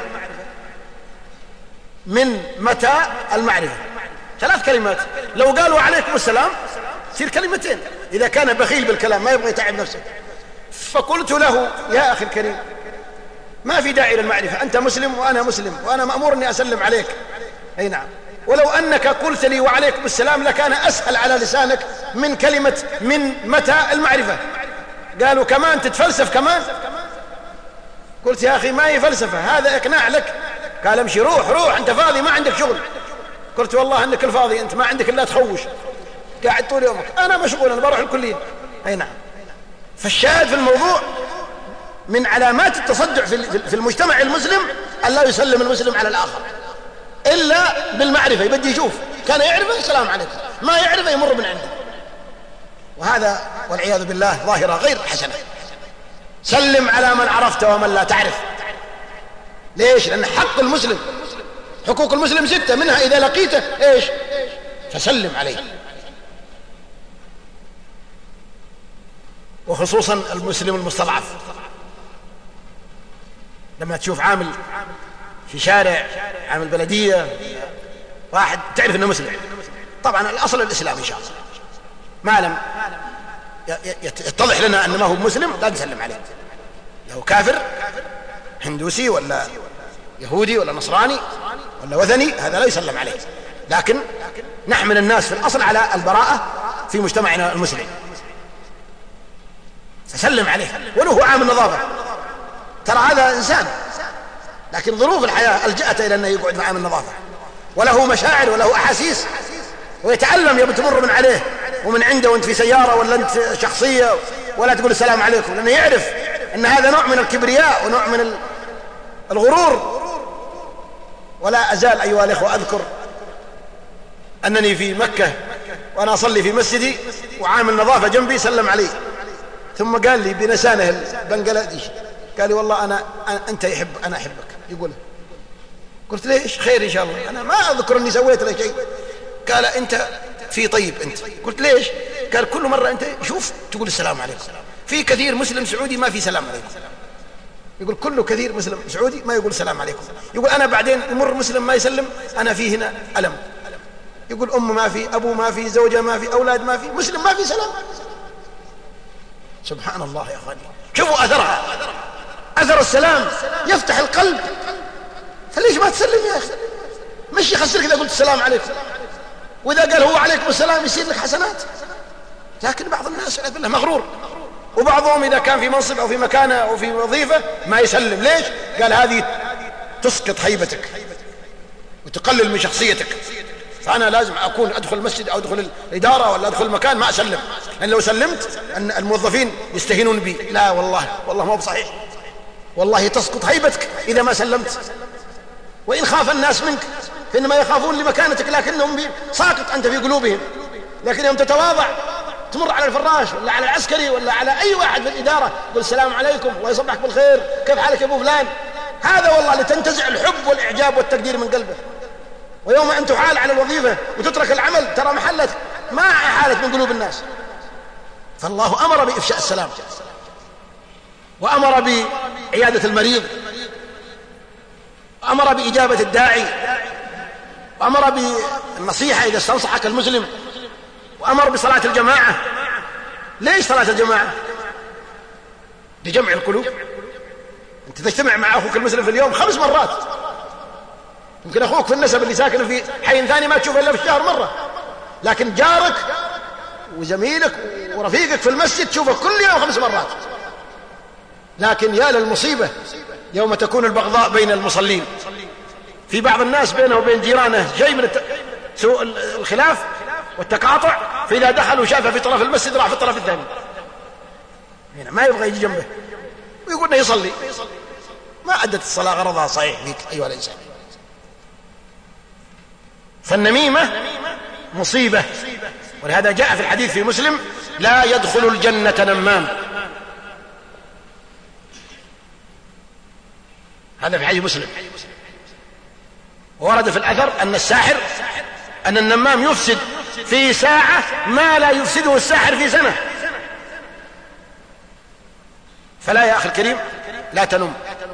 من متى المعرفة؟ 3 كلمات، لو قالوا عليكم السلام تصير كلمتين، إذا كان بخيل بالكلام ما يبغى يتعب نفسه. فقلت له يا أخي الكريم ما في داعي للمعرفة، أنت مسلم وأنا مسلم وأنا مأمور أني أسلم عليك، أي نعم، ولو أنك قلت لي وعليكم السلام لكان أسهل على لسانك من كلمة من متى المعرفة. قالوا كمان تتفلسف كمان؟ قلت يا أخي ما هي فلسفة، هذا إقناع لك. قال امشي روح أنت فاضي ما عندك شغل. قلت والله أنك الفاضي أنت ما عندك إلا تخوش، قاعد طول يومك، أنا مشغول أنا بروح الكلية. أي نعم. فالشاهد في الموضوع من علامات التصدع في المجتمع المسلم أن لا يسلم المسلم على الآخر إلا بالمعرفة، يبدي يشوف كان يعرفه السلام عليكم، ما يعرفه يمر من عنده، وهذا والعياذ بالله ظاهرة غير حسنة. سلم على من عرفت ومن لا تعرف. ليش؟ لأن حق المسلم، حقوق المسلم 6، منها إذا لقيته إيش؟ فسلم عليه، وخصوصا المسلم المستضعف. لما تشوف عامل في شارع، عامل بلدية، واحد تعرف انه مسلم، طبعا الاصل الاسلام ان شاء الله، ما لم يتضح لنا انه ما هو مسلم لا نسلم عليه. لو كافر هندوسي ولا يهودي ولا نصراني ولا وثني هذا لا يسلم عليه، لكن نحمل الناس في الاصل على البراءة في مجتمعنا المسلم، فسلم عليه ولو هو عامل نظافة، ترى هذا انسان، لكن ظروف الحياة ألجأته إلى أنه يقعد مع النظافة، وله مشاعر وله أحاسيس، ويتعلم يبي تمر من عليه ومن عنده وانت في سيارة ولا انت شخصية ولا تقول السلام عليكم، لأنه يعرف أن هذا نوع من الكبرياء ونوع من الغرور. ولا أزال أيها الأخوة أذكر أنني في مكة وأنا أصلي في مسجدي وعامل نظافة جنبي سلم علي، ثم قال لي بلسانه البنغلاديشي، قال لي والله أنت أنا أحبك. يقول قلت ليش؟ خير إن شاء الله، أنا ما أذكر أني سويت له شيء. قال أنت في طيب أنت. قلت ليش؟ قال كل مرة أنت شوف تقول السلام عليكم، في كثير مسلم سعودي ما في سلام عليكم. يقول كله كثير مسلم سعودي ما يقول السلام عليكم. يقول أنا بعدين يمر مسلم ما يسلم أنا في هنا ألم. يقول أم ما في، أبو ما في، زوجة ما في، أولاد ما في، مسلم ما في سلام. سبحان الله يا أخواني، شوفوا أثرها، أثر السلام يفتح القلب. فليش ما تسلم يا أخي؟ مش يخسرك إذا قلت السلام عليكم، وإذا قال هو عليكم السلام يصير لك حسنات. لكن بعض الناس والعياذ بالله مغرور، وبعضهم إذا كان في منصب أو في مكانة أو في وظيفة ما يسلم. ليش؟ قال هذه تسقط هيبتك وتقلل من شخصيتك، فأنا لازم أكون أدخل المسجد أو أدخل الإدارة ولا أدخل المكان ما أسلم، لأن لو سلمت أن الموظفين يستهينون بي. لا والله ما هو بصحيح، والله تسقط هيبتك إذا ما سلمت. وإن خاف الناس منك فإنما يخافون لمكانتك، لكنهم ساقط أنت في قلوبهم. لكن يوم تتواضع تمر على الفراش ولا على العسكري ولا على أي واحد في الإدارة قل السلام عليكم الله يصبحك بالخير، كيف حالك يا أبو فلان، هذا والله لتنتزع الحب والإعجاب والتقدير من قلبه. ويوم أن تحال على الوظيفة وتترك العمل ترى محلك ما حالت من قلوب الناس. فالله أمر بإفشاء السلام، وأمر بعيادة المريض، وأمر بإجابة الداعي، وأمر بالنصيحة إذا استنصحك المسلم، وأمر بصلاة الجماعة. ليش صلاة الجماعة؟ لجمع القلوب. أنت تجتمع مع أخوك المسلم في اليوم 5 مرات، يمكن أخوك في النسب اللي ساكن في حي ثاني ما تشوفه إلا في الشهر مرة، لكن جارك وزميلك ورفيقك في المسجد تشوفه كل يوم 5 مرات. لكن يا للمصيبة يوم تكون البغضاء بين المصلين. في بعض الناس بينه وبين جيرانه شيء من سوء الخلاف والتقاطع، فإذا دخلوا شافه في طرف المسجد راح في الطرف الثاني، هنا ما يبغى يجي جنبه ويقول له يصلي. ما أدت الصلاة غرضها صحيح فيك أيها الإنسان. فالنميمة مصيبة، ولهذا جاء في الحديث في مسلم لا يدخل الجنة نمام. هذا في حديث مسلم. ورد في الأثر أن الساحر أن النمام يفسد في ساعة ما لا يفسده الساحر في سنة. فلا يا أخي الكريم لا تنم.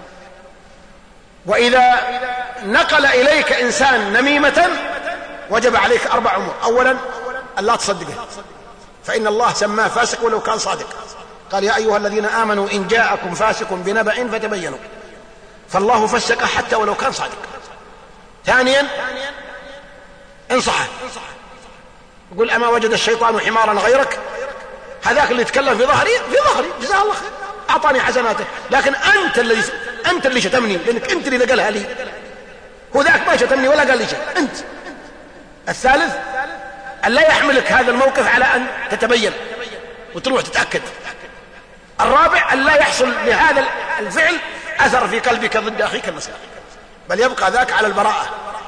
وإذا نقل إليك إنسان نميمة وجب عليك 4 أمور. أولا أن لا تصدقه، فإن الله سماه فاسق ولو كان صادق. قال يا أيها الذين آمنوا إن جاءكم فاسق بنبأ فتبينوا، فالله فسق حتى ولو كان صادق. ثانيا انصحه، يقول أما وجد الشيطان حمارا غيرك، هذاك اللي يتكلم في ظهري جزاه الله خير أعطاني حسناته، لكن أنت اللي شتمني، لأنك أنت اللي نقلها لي، هو ذاك ما شتمني ولا قال لي شيء أنت. الثالث أن لا يحملك هذا الموقف على أن تتبين وتروح تتأكد. الرابع أن لا يحصل لهذا الفعل أثر في قلبك ضد أخيك المسلم، بل يبقى ذاك على البراءة،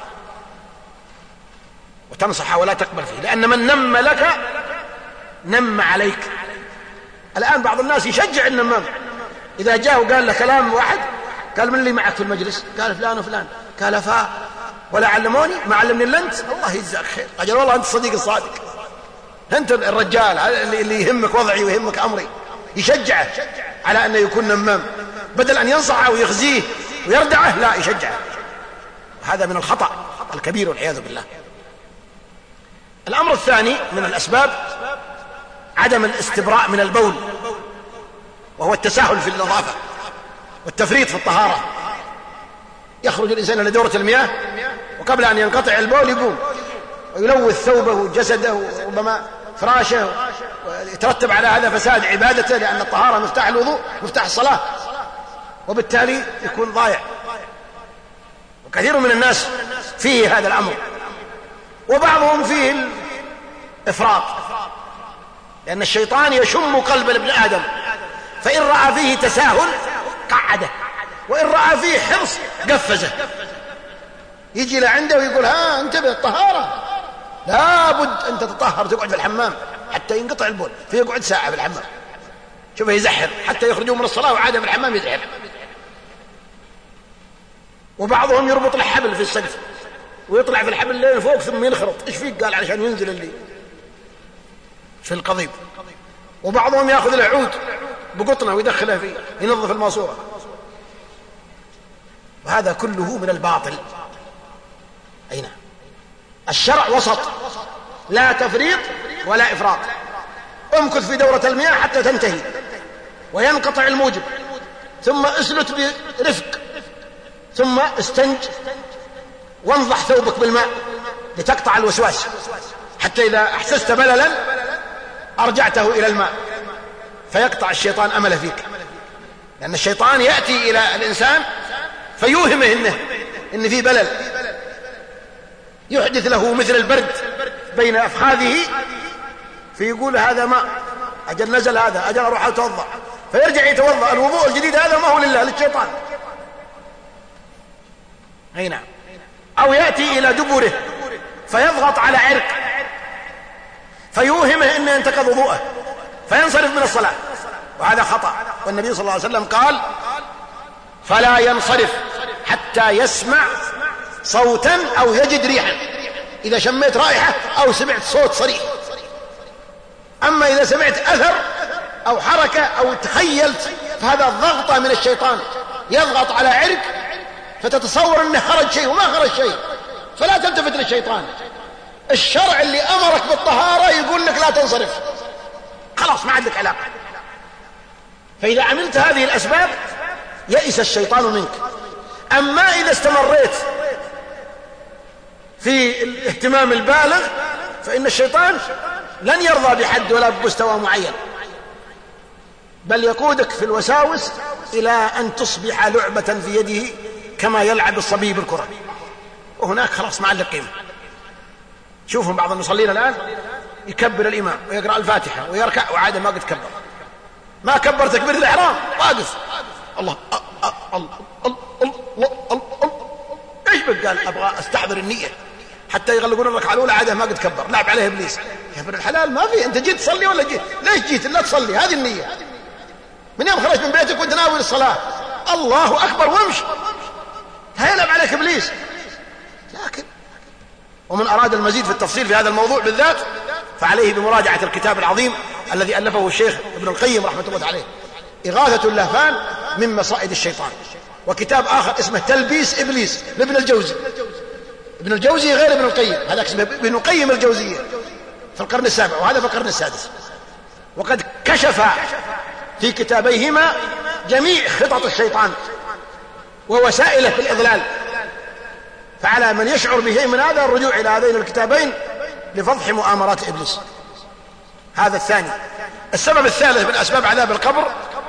وتنصح ولا تقبل فيه، لأن من نم لك نم عليك. الآن بعض الناس يشجع النمام، إذا جاء وقال له كلام واحد، قال من اللي معك في المجلس؟ قال فلان وفلان. قال ولا علموني، ما علمني إلا أنت، الله يجزاك خير. أجل والله أنت الصديق الصادق، أنت الرجال اللي يهمك وضعي ويهمك أمري. يشجعه على أنه يكون نمام، بدل أن ينصحه ويخزيه ويردعه، لا يشجعه. هذا من الخطأ الكبير والعياذ بالله. الأمر الثاني من الأسباب عدم الاستبراء من البول، وهو التساهل في النظافة والتفريط في الطهارة. يخرج الإنسان إلى دورة المياه وقبل أن ينقطع البول يقوم ويلوث ثوبه وجسده وربما فراشه، ويترتب على هذا فساد عبادته، لأن الطهارة مفتاح الوضوء مفتاح الصلاة، وبالتالي يكون ضايع. وكثير من الناس فيه هذا الأمر، وبعضهم فيه الإفراط، لأن الشيطان يشم قلب ابن آدم، فإن رأى فيه تساهل قعده، وإن رأى فيه حرص قفزه. يجي لعنده ويقول انتبه الطهارة، لابد أن تتطهر، تقعد في الحمام حتى ينقطع البول، فيقعد ساعة في الحمام. شوفه يزحر حتى يخرجوا من الصلاة وعادة في الحمام يزحر. وبعضهم يربط الحبل في السقف ويطلع في الحبل اللي فوق ثم ينخرط. ايش فيك؟ قال علشان ينزل اللي في القضيب. وبعضهم ياخذ العود بقطنه ويدخلها فيه ينظف الماسوره. وهذا كله من الباطل. أين الشرع وسط، لا تفريط ولا إفراط. امكث في دورة المياه حتى تنتهي وينقطع الموجب، ثم اسلت برفق، ثم استنج وانضح ثوبك بالماء لتقطع الوسواس، حتى إذا أحسست بللا أرجعته إلى الماء فيقطع الشيطان أمله فيك. لأن الشيطان يأتي إلى الإنسان فيوهمه إن في بلل، يحدث له مثل البرد بين أفخاذه، فيقول هذا ماء، أجل نزل هذا، أجل أروح أتوضأ، فيرجع يتوضأ. الوضوء الجديد هذا ما هو لله، للشيطان. أي نعم. أو يأتي إلى دبره فيضغط على عرق فيوهمه إنه ينتقض وضوءه فينصرف من الصلاة، وهذا خطأ. والنبي صلى الله عليه وسلم قال فلا ينصرف حتى يسمع صوتا أو يجد ريحا، إذا شميت رائحة أو سمعت صوت صريح. أما إذا سمعت أثر أو حركة أو تخيلت فهذا ضغطة من الشيطان، يضغط على عرق فتتصور أنه خرج شيء وما خرج شيء، فلا تلتفت للشيطان. الشرع اللي أمرك بالطهارة يقول لك لا تنصرف، خلاص ما عندك علاقة. فإذا عملت هذه الأسباب يئس الشيطان منك. أما إذا استمريت في الاهتمام البالغ فإن الشيطان لن يرضى بحد ولا بمستوى معين، بل يقودك في الوساوس إلى أن تصبح لعبة في يده كما يلعب الصبي بالكرة، وهناك خلاص ما عندك قيمة. شوفهم بعض المصلين الآن يكبر الإمام ويقرأ الفاتحة ويركع وعادة ما قد كبر، ما كبر تكبير الإحرام، واقف الله الله الله الله الله. ايش بك؟ قال ابغى استحضر النية حتى يغلقون الركعة الأولى، عادة ما قد كبر، لعب عليه إبليس. يا ابن الحلال ما في، أنت جيت تصلي ولا جيت؟ ليش جيت؟ لا تصلي، هذه النية. من يوم خرجت من بيتك وانت ناوي الصلاة، الله أكبر وامشي، هيلعب عليك إبليس. لكن ومن أراد المزيد في التفصيل في هذا الموضوع بالذات فعليه بمراجعة الكتاب العظيم الذي ألفه الشيخ ابن القيم رحمة الله عليه، إغاثة اللهفان من مصائد الشيطان، وكتاب آخر اسمه تلبيس إبليس لابن الجوزي. ابن الجوزي غير ابن القيم، هذا اسمه ابن القيم الجوزية في القرن السابع وهذا في القرن السادس، وقد كشف في كتابيهما جميع خطط الشيطان ووسائله في الإضلال. فعلى من يشعر بشيء من هذا الرجوع إلى هذين الكتابين لفضح مؤامرات إبليس. هذا الثاني. السبب الثالث من أسباب عذاب القبر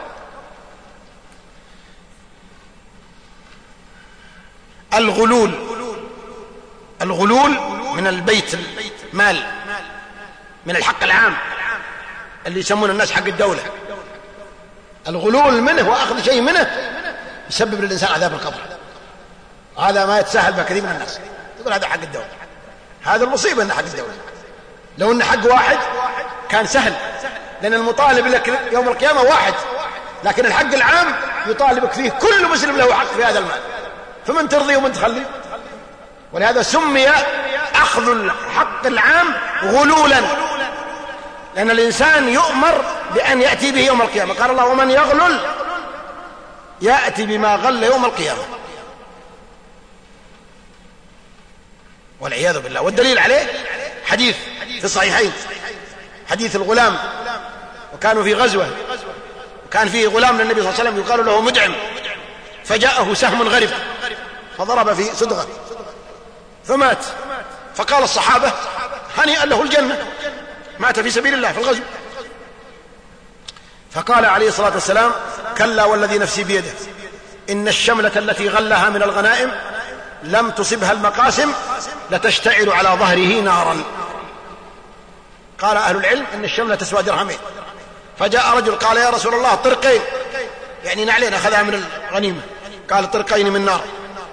الغلول من البيت المال، من الحق العام اللي يسمون الناس حق الدولة. الغلول منه وأخذ شيء منه يسبب للإنسان عذاب القبر. هذا ما يتساهل به كثير من الناس، يقول هذا حق الدولة. هذا المصيبة أنه حق الدولة. لو أن حق واحد كان سهل، لأن المطالب لك يوم القيامة واحد، لكن الحق العام يطالبك فيه كل مسلم له حق في هذا المال، فمن ترضي ومن تخلي. ولهذا سمي أخذ الحق العام غلولا، لأن الإنسان يؤمر بأن يأتي به يوم القيامة. قال الله ومن يغلل يأتي بما غل يوم القيامة، والعياذ بالله. والدليل عليه حديث في الصحيحين، حديث الغلام، وكانوا في غزوة وكان فيه غلام للنبي صلى الله عليه وسلم يقال له مدعم، فجاءه سهم غريب فضرب في صدغه فمات. فقال الصحابة هنيئا له الجنة، مات في سبيل الله في الغزو. فقال عليه الصلاة والسلام كلا والذي نفسي بيده إن الشملة التي غلها من الغنائم لم تصبها المقاسم لتشتعل على ظهره نارا. قال أهل العلم إن الشملة تسوى درهمين. فجاء رجل قال يا رسول الله طرقين، يعني نعلين أخذها من الغنيمة. قال طرقين من نار،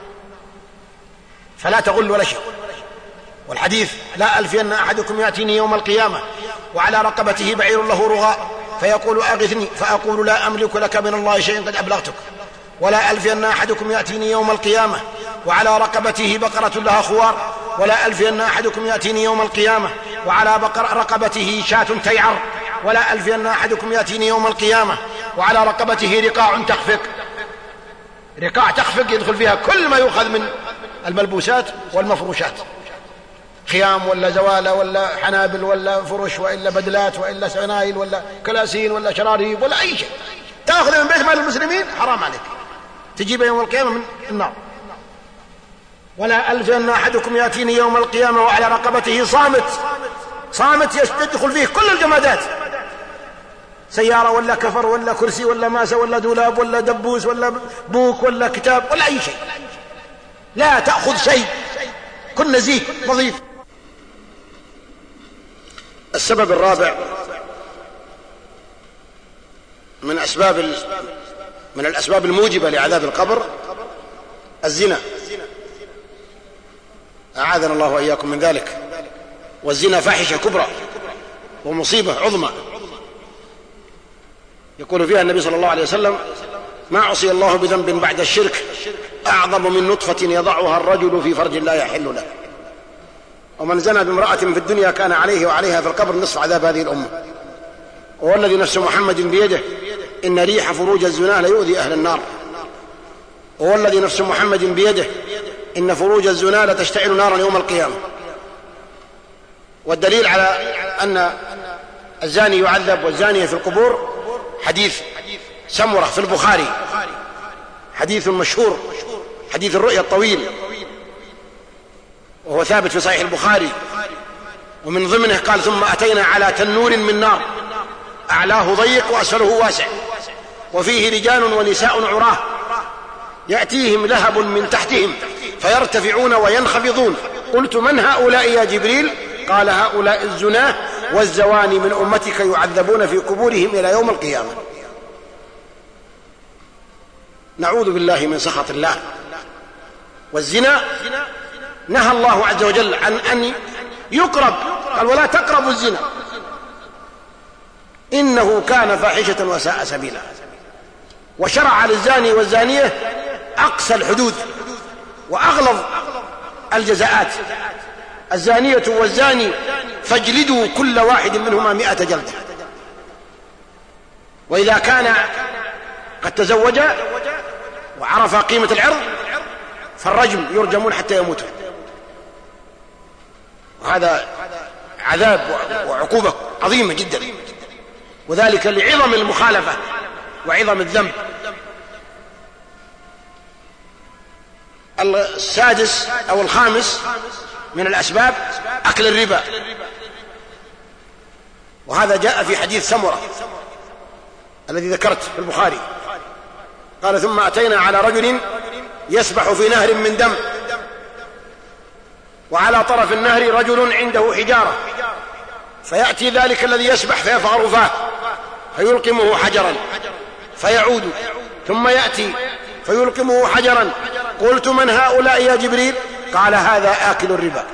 فلا تغل ولا شيء. والحديث لا ألفين أحدكم يأتيني يوم القيامة وعلى رقبته بعير له رغاء فيقول أغثني فأقول لا أملك لك من الله شيئا قد أبلغتك. ولا ألفين أحدكم يأتيني يوم القيامة وعلى رقبته بقرة لها خوار. ولا ألفين أحدكم يأتيني يوم القيامة وعلى رقبته شاة تيعر. ولا ألفين أحدكم يأتيني يوم القيامة وعلى رقبته رقاع تخفق. رقاع تخفق يدخل فيها كل ما يؤخذ من الملبوسات والمفروشات، خيام ولا زوالة ولا حنابل ولا فرش وإلا بدلات وإلا سنايل ولا كلاسين ولا شراريب ولا أي شيء تأخذ من بيت مال المسلمين حرام عليك، تجيب يوم القيامة من النار. ولا ألفين أحدكم يأتيني يوم القيامة وعلى رقبته صامت يدخل فيه كل الجمادات، سيارة ولا كفر ولا كرسي ولا ماسة ولا دولاب ولا دبوس ولا بوك ولا كتاب ولا أي شيء، لا تأخذ شيء، كن نزيه نظيف. السبب الرابع من الأسباب الموجبة لعذاب القبر الزنا، أعاذنا الله وإياكم من ذلك. والزنا فاحشة كبرى ومصيبة عظمى، يقول فيها النبي صلى الله عليه وسلم ما عصي الله بذنب بعد الشرك أعظم من نطفة يضعها الرجل في فرج لا يحل له. ومن زنى بامرأة في الدنيا كان عليه وعليها في القبر نصف عذاب هذه الأمة. والذي نفس محمد بيده إن ريح فروج الزنا ليؤذي أهل النار. والذي نفس محمد بيده إن فروج الزنا لتشتعل نارا يوم القيامة. والدليل على أن الزاني يعذب والزانية في القبور حديث سمرة في البخاري، حديث مشهور، حديث الرؤيا الطويل، وهو ثابت في صحيح البخاري. ومن ضمنه قال ثم أتينا على تنور من نار أعلاه ضيق وأسفله واسع وفيه رجال ونساء عراه يأتيهم لهب من تحتهم فيرتفعون وينخفضون. قلت من هؤلاء يا جبريل؟ قال هؤلاء الزناه والزواني من أمتك يعذبون في قبورهم إلى يوم القيامة. نعوذ بالله من سخط الله. والزنا نهى الله عز وجل عن أن يقرب، قال ولا تقربوا الزنا إنه كان فاحشة وساء سبيلا. وشرع للزاني والزانية أقصى الحدود وأغلظ الجزاءات: الزانية والزاني فاجلدوا كل واحد منهما 100 جلدة. وإذا كان قد تزوج وعرف قيمة العرض فالرجم، يرجمون حتى يموتوا. وهذا عذاب وعقوبة عظيمة جدا، وذلك لعظم المخالفة وعظم الذنب. السادس أو الخامس من الأسباب أكل الربا، وهذا جاء في حديث سمرة الذي ذكرت في البخاري. قال: ثم أتينا على رجل يسبح في نهر من دم، وعلى طرف النهر رجل عنده حجارة، فيأتي ذلك الذي يسبح فيفغر فاه فيلقمه حجرا فيعود، ثم يأتي فيلقمه حجرا. قلت: من هؤلاء يا جبريل؟ قال: هذا آكل الربا.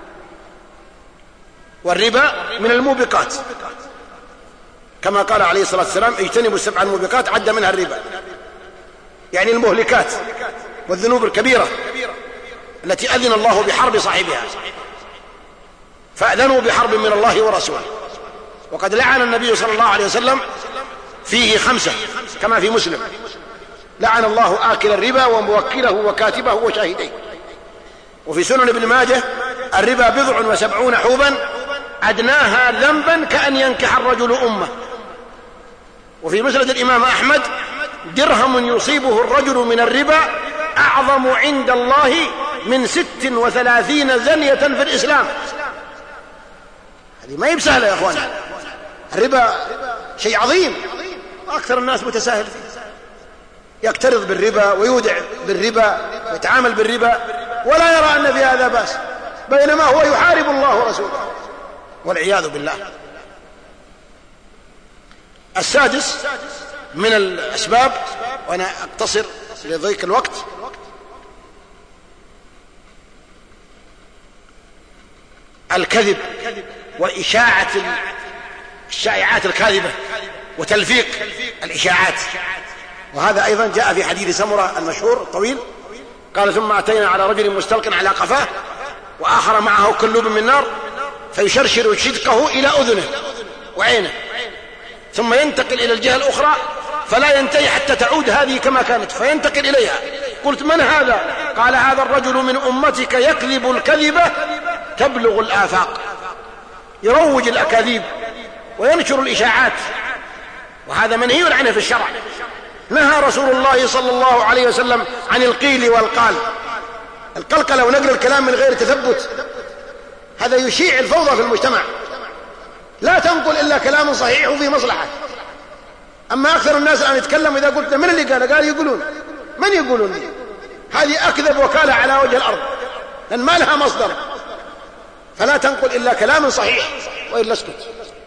والربا من الموبقات، كما قال عليه الصلاة والسلام: اجتنبوا 7 الموبقات، عد منها الربا، يعني المهلكات والذنوب الكبيرة التي أذن الله بحرب صاحبها. فأذنوا بحرب من الله ورسوله. وقد لعن النبي صلى الله عليه وسلم فيه 5 كما في مسلم: لعن الله آكل الربا وموكله وكاتبه وشاهديه. وفي سنن ابن ماجه: الربا 70 حوبا أدناها ذنبا كأن ينكح الرجل أمه. وفي مسند الإمام أحمد: درهم يصيبه الرجل من الربا أعظم عند الله من 36 زنية في الإسلام. هذه ما هي بسهلة يا أخوان. الربا شيء عظيم، أكثر الناس متساهل فيه، يقترض بالربا ويودع بالربا ويتعامل بالربا ولا يرى أن في هذا بأس، بينما هو يحارب الله ورسوله والعياذ بالله. السادس من الأسباب، وأنا أقتصر لضيق الوقت، الكذب وإشاعة الشائعات الكاذبة وتلفيق الإشاعات. وهذا أيضا جاء في حديث سمرة المشهور الطويل. قال: ثم أتينا على رجل مستلق على قفاه وآخر معه كلوب من نار، فيشرشر شدقه إلى أذنه وعينه، ثم ينتقل إلى الجهة الأخرى فلا ينتهي حتى تعود هذه كما كانت، فينتقل إليها. قلت: من هذا؟ قال: هذا الرجل من أمتك يكذب الكذبة تبلغ الآفاق، يروج الأكاذيب وينشر الإشاعات، وهذا منهي عنه في الشرع. نهى رسول الله صلى الله عليه وسلم عن القيل والقال، القلقلة ونقل الكلام من غير تثبت، هذا يشيع الفوضى في المجتمع. لا تنقل إلا كلام صحيح وفيه مصلحة. أما أكثر الناس الآن يتكلم، إذا قلت من اللي قال يقولون. من يقولون دي؟ هذه أكذب وكالة على وجه الأرض، لأن ما لها مصدر. فلا تنقل إلا كلام صحيح وإلا اسكت.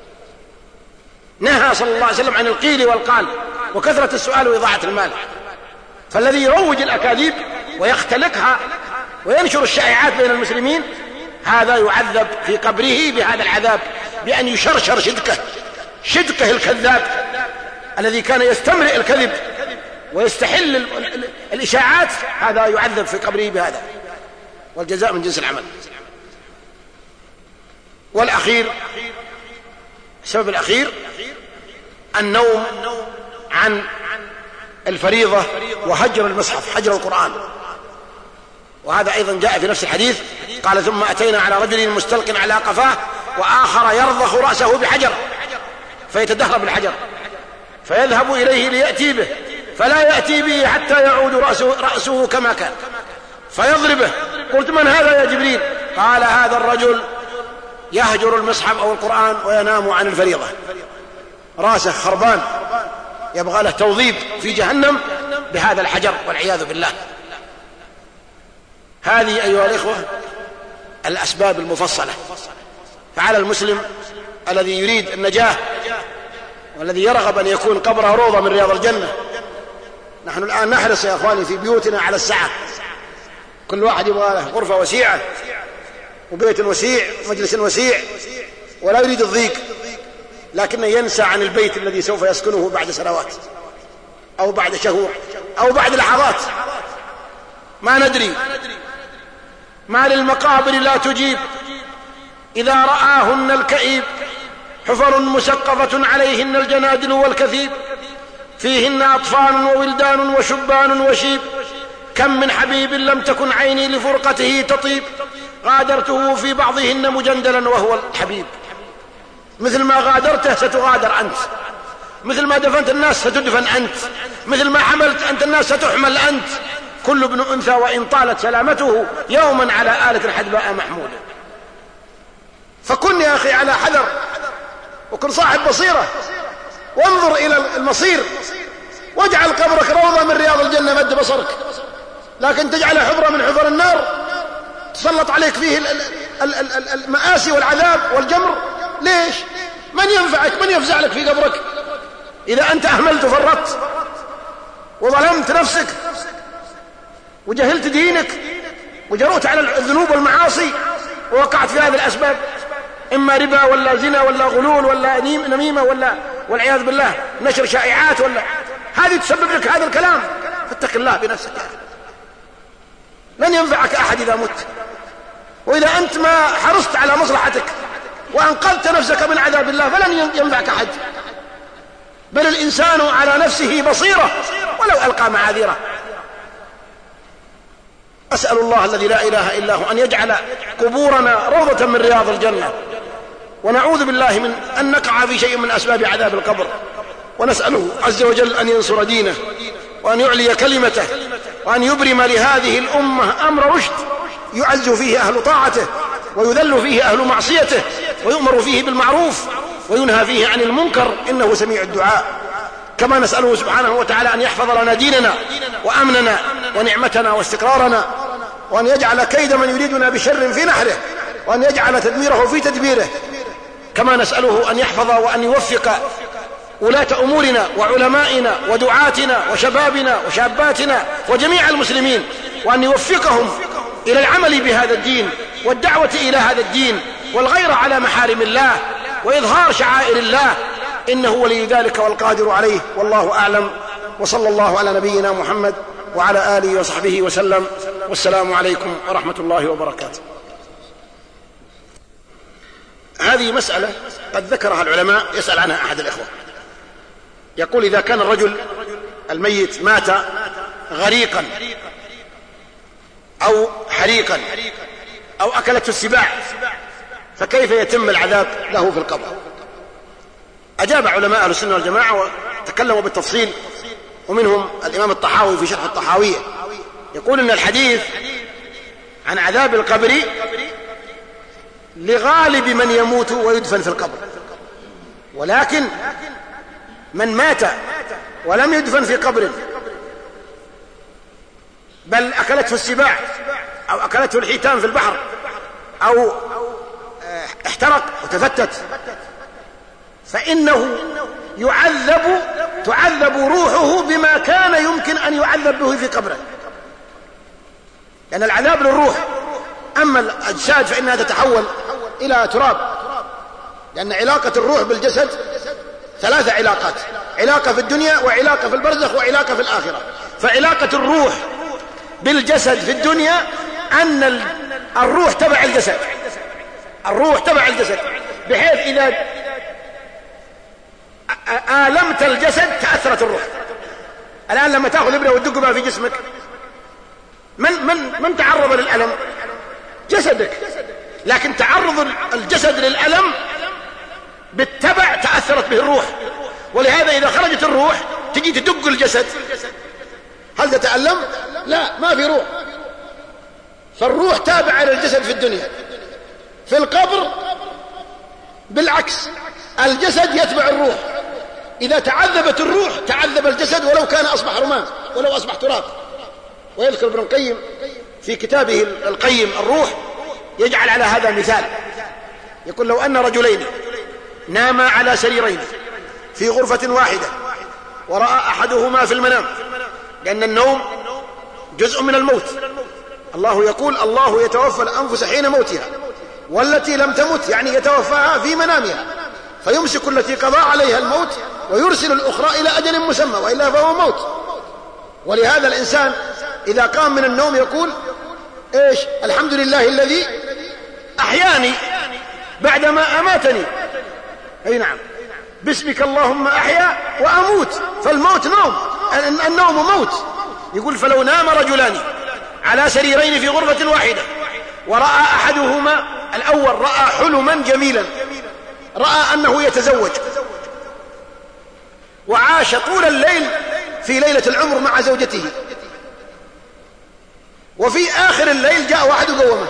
نهى صلى الله عليه وسلم عن القيل والقال وكثرة السؤال وإضاعة المال. فالذي يروج الأكاذيب ويختلقها وينشر الشائعات بين المسلمين هذا يعذب في قبره بهذا العذاب، بأن يشرشر شدقه الكذاب الذي كان يستمرئ الكذب ويستحل الإشاعات، هذا يعذب في قبره بهذا، والجزاء من جنس العمل. والأخير، السبب الأخير النوم عن الفريضة وهجر المصحف، هجر القرآن. وهذا أيضا جاء في نفس الحديث. قال: ثم أتينا على رجل مستلق على قفاه وآخر يرضخ رأسه بحجر، فيتدهرب الحجر فيذهب إليه ليأتي به، فلا يأتي به حتى يعود رأسه كما كان فيضربه. قلت: من هذا يا جبريل؟ قال: هذا الرجل يهجر المصحف أو القرآن وينام عن الفريضة، راسه خربان يبغى له توظيف في جهنم بهذا الحجر والعياذ بالله. هذه أيها الإخوة الأسباب المفصلة. فعلى المسلم الذي يريد النجاة والذي يرغب أن يكون قبره روضة من رياض الجنة. نحن الآن نحرص يا أخواني في بيوتنا على السعة، كل واحد يبغى له غرفة وسيعة وبيت وسيع ومجلس وسيع، ولا يريد الضيق، لكنه ينسى عن البيت الذي سوف يسكنه بعد سنوات أو بعد شهور أو بعد لحظات، ما ندري ما للمقابر لا تجيب إذا رآهن الكئيب، حفر مسقفة عليهن الجنادل والكثيب، فيهن أطفال وولدان وشبان وشيب، كم من حبيب لم تكن عيني لفرقته تطيب، غادرته في بعضهن مجندلا وهو الحبيب. مثل ما غادرته ستغادر أنت، مثل ما دفنت الناس ستدفن أنت، مثل ما حملت أنت الناس ستحمل أنت. كل ابن أنثى وإن طالت سلامته يوما على آلة حدباء محمودة. فكن يا أخي على حذر، وكن صاحب بصيرة، وانظر إلى المصير، واجعل قبرك روضة من رياض الجنة مد بصرك، لكن تجعله حفرة من حفر النار تسلط عليك فيه المآسي والعذاب والجمر. ليش؟ من ينفعك؟ من يفزع لك في قبرك إذا أنت أهملت وفرطت وظلمت نفسك وجهلت دينك وجرؤت على الذنوب والمعاصي ووقعت في هذه الأسباب، إما ربا ولا زنا ولا غلول ولا نميمة ولا والعياذ بالله نشر شائعات، ولا هذه تسبب لك هذا الكلام. فاتق الله بنفسك يا أخي، لن ينفعك أحد إذا مت. وإذا أنت ما حرصت على مصلحتك وأنقذت نفسك من عذاب الله فلن ينفعك أحد، بل الإنسان على نفسه بصيرة ولو ألقى معاذيره. أسأل الله الذي لا إله إلا هو أن يجعل قبورنا روضة من رياض الجنة، ونعوذ بالله من أن نقع في شيء من أسباب عذاب القبر، ونسأله عز وجل أن ينصر دينه وأن يعلي كلمته وأن يبرم لهذه الأمة أمر رشد يعز فيه أهل طاعته ويذل فيه أهل معصيته ويؤمر فيه بالمعروف وينهى فيه عن المنكر، إنه سميع الدعاء. كما نسأله سبحانه وتعالى أن يحفظ لنا ديننا وأمننا ونعمتنا واستقرارنا، وأن يجعل كيد من يريدنا بشر في نحره، وأن يجعل تدميره في تدبيره. كما نسأله أن يحفظ وأن يوفق ولاة أمورنا وعلمائنا ودعاتنا وشبابنا وشاباتنا وجميع المسلمين، وأن يوفقهم إلى العمل بهذا الدين والدعوة إلى هذا الدين والغير على محارم الله وإظهار شعائر الله، إنه ولي ذلك والقادر عليه. والله أعلم، وصلى الله على نبينا محمد وعلى آله وصحبه وسلم، والسلام عليكم ورحمة الله وبركاته. هذه مسألة قد ذكرها العلماء، يسأل عنها أحد الإخوة، يقول: إذا كان الرجل الميت مات غريقا أو حريقا أو أكلته السباع فكيف يتم العذاب له في القبر؟ أجاب علماء أهل السنة والجماعة وتكلموا بالتفصيل، ومنهم الإمام الطحاوي في شرح الطحاوية يقول إن الحديث عن عذاب القبر لغالب من يموت ويدفن في القبر، ولكن من مات ولم يدفن في قبر بل أكلته السباع أو أكلته الحيتان في البحر أو احترق وتفتت فإنه تعذب روحه بما كان يمكن أن يعذب به في قبره، لأن العذاب للروح. أما الأجساد فإنها تتحول إلى تراب، لأن علاقة الروح بالجسد 3 علاقات: علاقة في الدنيا وعلاقة في البرزخ وعلاقة في الآخرة. فعلاقة الروح بالجسد في الدنيا أن الروح تبع الجسد، الروح تبع الجسد، بحيث إذا آلمت الجسد تأثرت الروح. الآن لما تأخذ إبرة وتدق بها في جسمك، من تعرض للألم؟ جسدك، لكن تعرض الجسد للألم بالتبع تأثرت به الروح. ولهذا إذا خرجت الروح تجي تدق الجسد، هل تتألم؟ لا، ما في روح. فالروح تابعة للجسد في الدنيا. في القبر بالعكس، الجسد يتبع الروح. إذا تعذبت الروح تعذب الجسد ولو كان أصبح رماد، ولو أصبح تراب. ويذكر ابن القيم في كتابه القيم الروح يجعل على هذا مثال، يقول: لو أن رجلين ناما على سريرين في غرفة واحدة ورأى أحدهما في المنام، لأن النوم جزء من الموت. الله يقول: الله يتوفى الأنفس حين موتها والتي لم تمت، يعني يتوفاها في منامها، فيمسك التي قضى عليها الموت ويرسل الأخرى إلى أجل مسمى، وإلا فهو موت. ولهذا الإنسان إذا قام من النوم يقول: إيش؟ الحمد لله الذي أحياني بعدما أماتني. أي نعم، باسمك اللهم أحيا وأموت، فالموت نوم، النوم موت. يقول فلو نام رجلان على سريرين في غرفة واحدة ورأى أحدهما الأول رأى حلما جميلا، رأى أنه يتزوج وعاش طول الليل في ليلة العمر مع زوجته، وفي آخر الليل جاء واحد وقومه،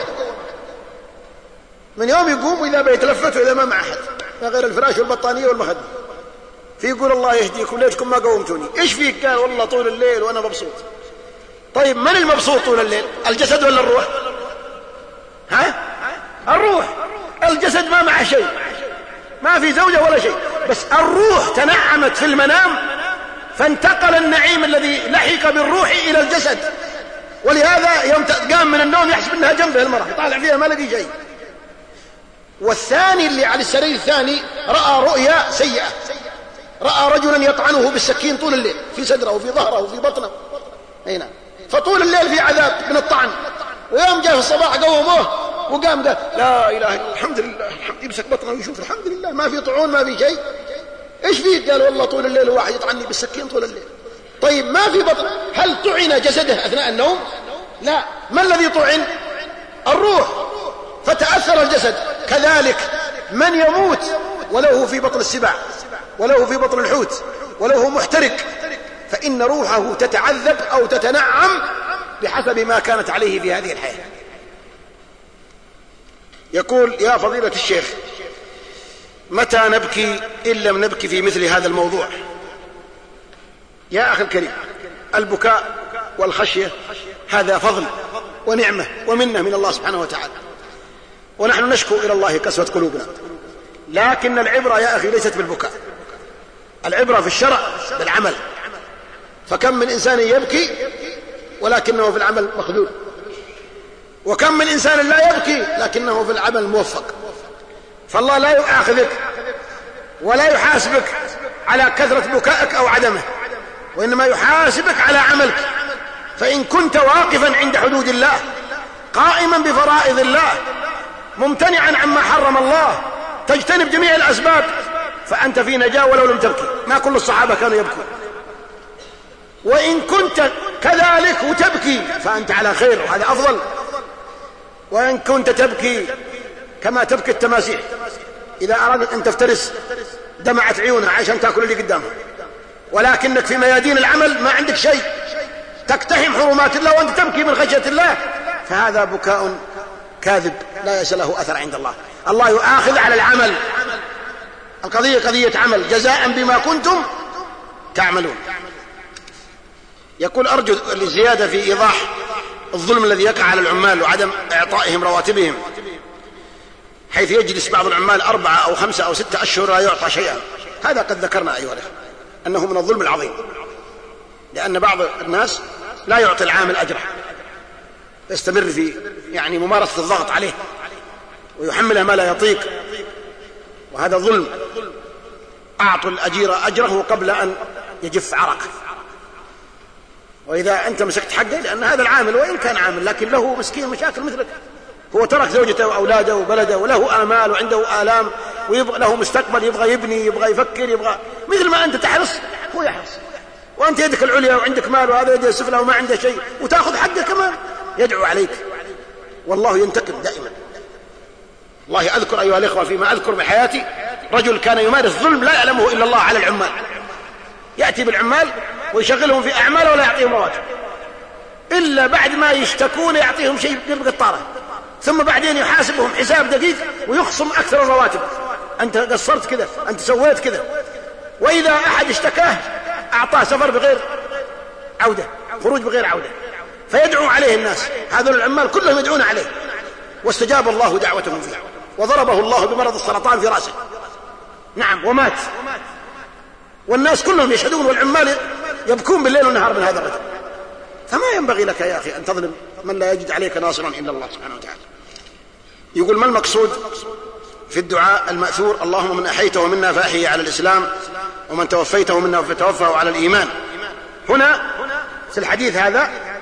من يوم يقوم وإذا بيتلفت وإذا ما مع أحد غير الفراش والبطانية والمخدة، فيقول الله يهديكم ليشكم ما قومتوني. إيش فيك؟ قال والله طول الليل وأنا مبسوط. طيب من المبسوط طول الليل؟ الجسد ولا الروح؟ ها؟ الروح. الجسد ما معه شيء، ما في زوجة ولا شيء، بس الروح تنعمت في المنام فانتقل النعيم الذي لحق بالروح إلى الجسد، ولهذا يوم قام من النوم يحسب أنها جنبه المرأة، يطالع فيها ما لقي شيء. والثاني اللي على السرير الثاني رأى رؤيا سيئة، رأى رجلا يطعنه بالسكين طول الليل في صدره وفي ظهره وفي بطنه. هنا فطول الليل في عذاب من الطعن، ويوم جاء في الصباح قوموه وقام قال لا إله إلا الله الحمد لله، الحمد، يمسك بطنه ويشوف الحمد لله ما في طعون ما في شيء. إيش فيك؟ قال والله طول الليل واحد يطعني بالسكين طول الليل. طيب ما في بطن، هل طعن جسده أثناء النوم؟ لا. ما الذي طعن؟ الروح، فتأثر الجسد. كذلك من يموت وله في بطن السباع وله في بطن الحوت وله محترق، فإن روحه تتعذب أو تتنعم بحسب ما كانت عليه في هذه الحياة. يقول يا فضيلة الشيخ متى نبكي إن لم نبكي في مثل هذا الموضوع؟ يا أخي الكريم، البكاء والخشية هذا فضل ونعمة ومنة من الله سبحانه وتعالى، ونحن نشكو إلى الله قسوة قلوبنا، لكن العبرة يا أخي ليست بالبكاء، العبرة في الشرع بالعمل. فكم من إنسان يبكي ولكنه في العمل مخذول، وكم من إنسان لا يبكي لكنه في العمل موفق. فالله لا يؤاخذك ولا يحاسبك على كثرة بكائك أو عدمه، وإنما يحاسبك على عملك. فإن كنت واقفا عند حدود الله قائما بفرائض الله ممتنعا عما حرم الله تجتنب جميع الأسباب فأنت في نجاة ولو لم تبكي. ما كل الصحابة كانوا يبكوا. وإن كنت كذلك وتبكي فأنت على خير وهذا أفضل. وإن كنت تبكي كما تبكي التماسيح إذا أرادت أن تفترس دمعت عيونها عشان تأكل اللي قدامها، ولكنك في ميادين العمل ما عندك شيء، تقتحم حرمات الله وأنت تبكي من خشية الله، فهذا بكاء كاذب لا ليس له أثر عند الله. الله يؤاخذ على العمل، القضية قضية عمل، جزاء بما كنتم تعملون. يقول أرجو الزيادة في إيضاح الظلم الذي يقع على العمال وعدم إعطائهم رواتبهم، حيث يجلس بعض العمال 4 أو 5 أو 6 أشهر لا يعطى شيئا. هذا قد ذكرنا أيها الأخوة أنه من الظلم العظيم، لأن بعض الناس لا يعطي العامل أجره، يستمر في ممارسة الضغط عليه ويحمله ما لا يطيق، وهذا ظلم. أعطوا الأجير أجره قبل أن يجف عرقه. وإذا أنت مسكت حقه، لأن هذا العامل وإن كان عامل لكن له مسكين مشاكل مثلك، هو ترك زوجته وأولاده وبلده وله آمال وعنده آلام ويبغى له مستقبل، يبغى يبني، يبغى يفكر، يبغى مثل ما أنت تحرص هو يحرص، وأنت يدك العليا وعندك مال وهذا يده السفلى وما عنده شيء وتأخذ حقه كمان، يدعو عليك والله ينتقم دائما. والله أذكر أيها الإخوة فيما أذكر بحياتي رجل كان يمارس ظلم لا يعلمه إلا الله على العمال، يأتي بالعمال ويشغلهم في أعمال ولا يعطيهم رواتب، إلا بعد ما يشتكون يعطيهم شيء قرب قطارة، ثم بعدين يحاسبهم حساب دقيق ويخصم أكثر الرواتب، أنت قصرت كذا، أنت سويت كذا. وإذا أحد اشتكاه أعطاه سفر بغير عودة، خروج بغير عودة، فيدعو عليه الناس. هذول العمال كلهم يدعون عليه، واستجاب الله دعوتهم فيه، وضربه الله بمرض السرطان في رأسه، نعم، ومات، والناس كلهم يشهدون، والعمال يبكون بالليل والنهار من هذا الرجل. فما ينبغي لك يا أخي أن تظلم من لا يجد عليك ناصرا إلا الله سبحانه وتعالى. يقول ما المقصود في الدعاء المأثور اللهم من أحيته منا فأحيه على الإسلام ومن توفيته منا فتوفه على الإيمان؟ هنا في الحديث هذا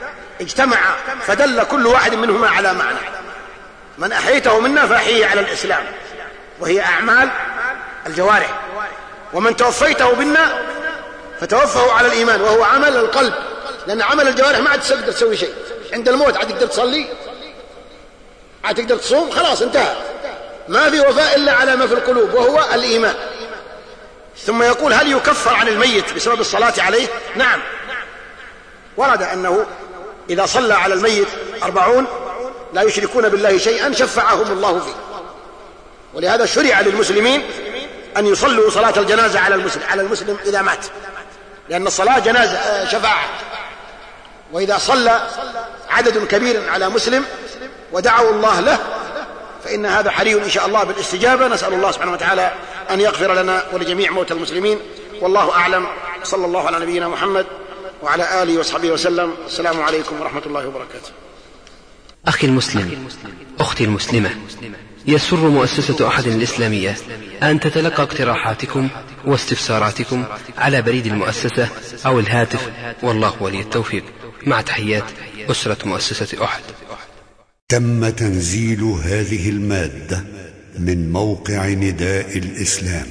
اجتمع فدل كل واحد منهما على معنى. من أحييته منا فأحييه على الإسلام وهي أعمال الجوارح، ومن توفيته منا فتوفه على الإيمان وهو عمل القلب، لأن عمل الجوارح ما عاد تقدر تسوي شيء عند الموت. عاد تقدر تصلي، عاد تقدر تصوم، خلاص انتهى، ما في وفاء إلا على ما في القلوب وهو الإيمان. ثم يقول هل يكفر عن الميت بسبب الصلاة عليه؟ نعم، ورد أنه إذا صلى على الميت 40 لا يشركون بالله شيئا شفعهم الله فيه. ولهذا شرع للمسلمين أن يصلوا صلاة الجنازة على المسلم إذا مات، لأن الصلاة جنازة شفاعة. وإذا صلى عدد كبير على مسلم ودعوا الله له فإن هذا حري إن شاء الله بالاستجابة. نسأل الله سبحانه وتعالى أن يغفر لنا ولجميع موتى المسلمين، والله أعلم. صلى الله على نبينا محمد وعلى آله وصحبه وسلم. السلام عليكم ورحمة الله وبركاته. أخي المسلم، أختي المسلمة، يسر مؤسسة أحد الإسلامية أن تتلقى اقتراحاتكم واستفساراتكم على بريد المؤسسة أو الهاتف، والله ولي التوفيق. مع تحيات أسرة مؤسسة أحد. تم تنزيل هذه المادة من موقع نداء الإسلام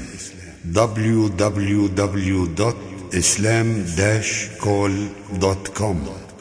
www.islam-call.com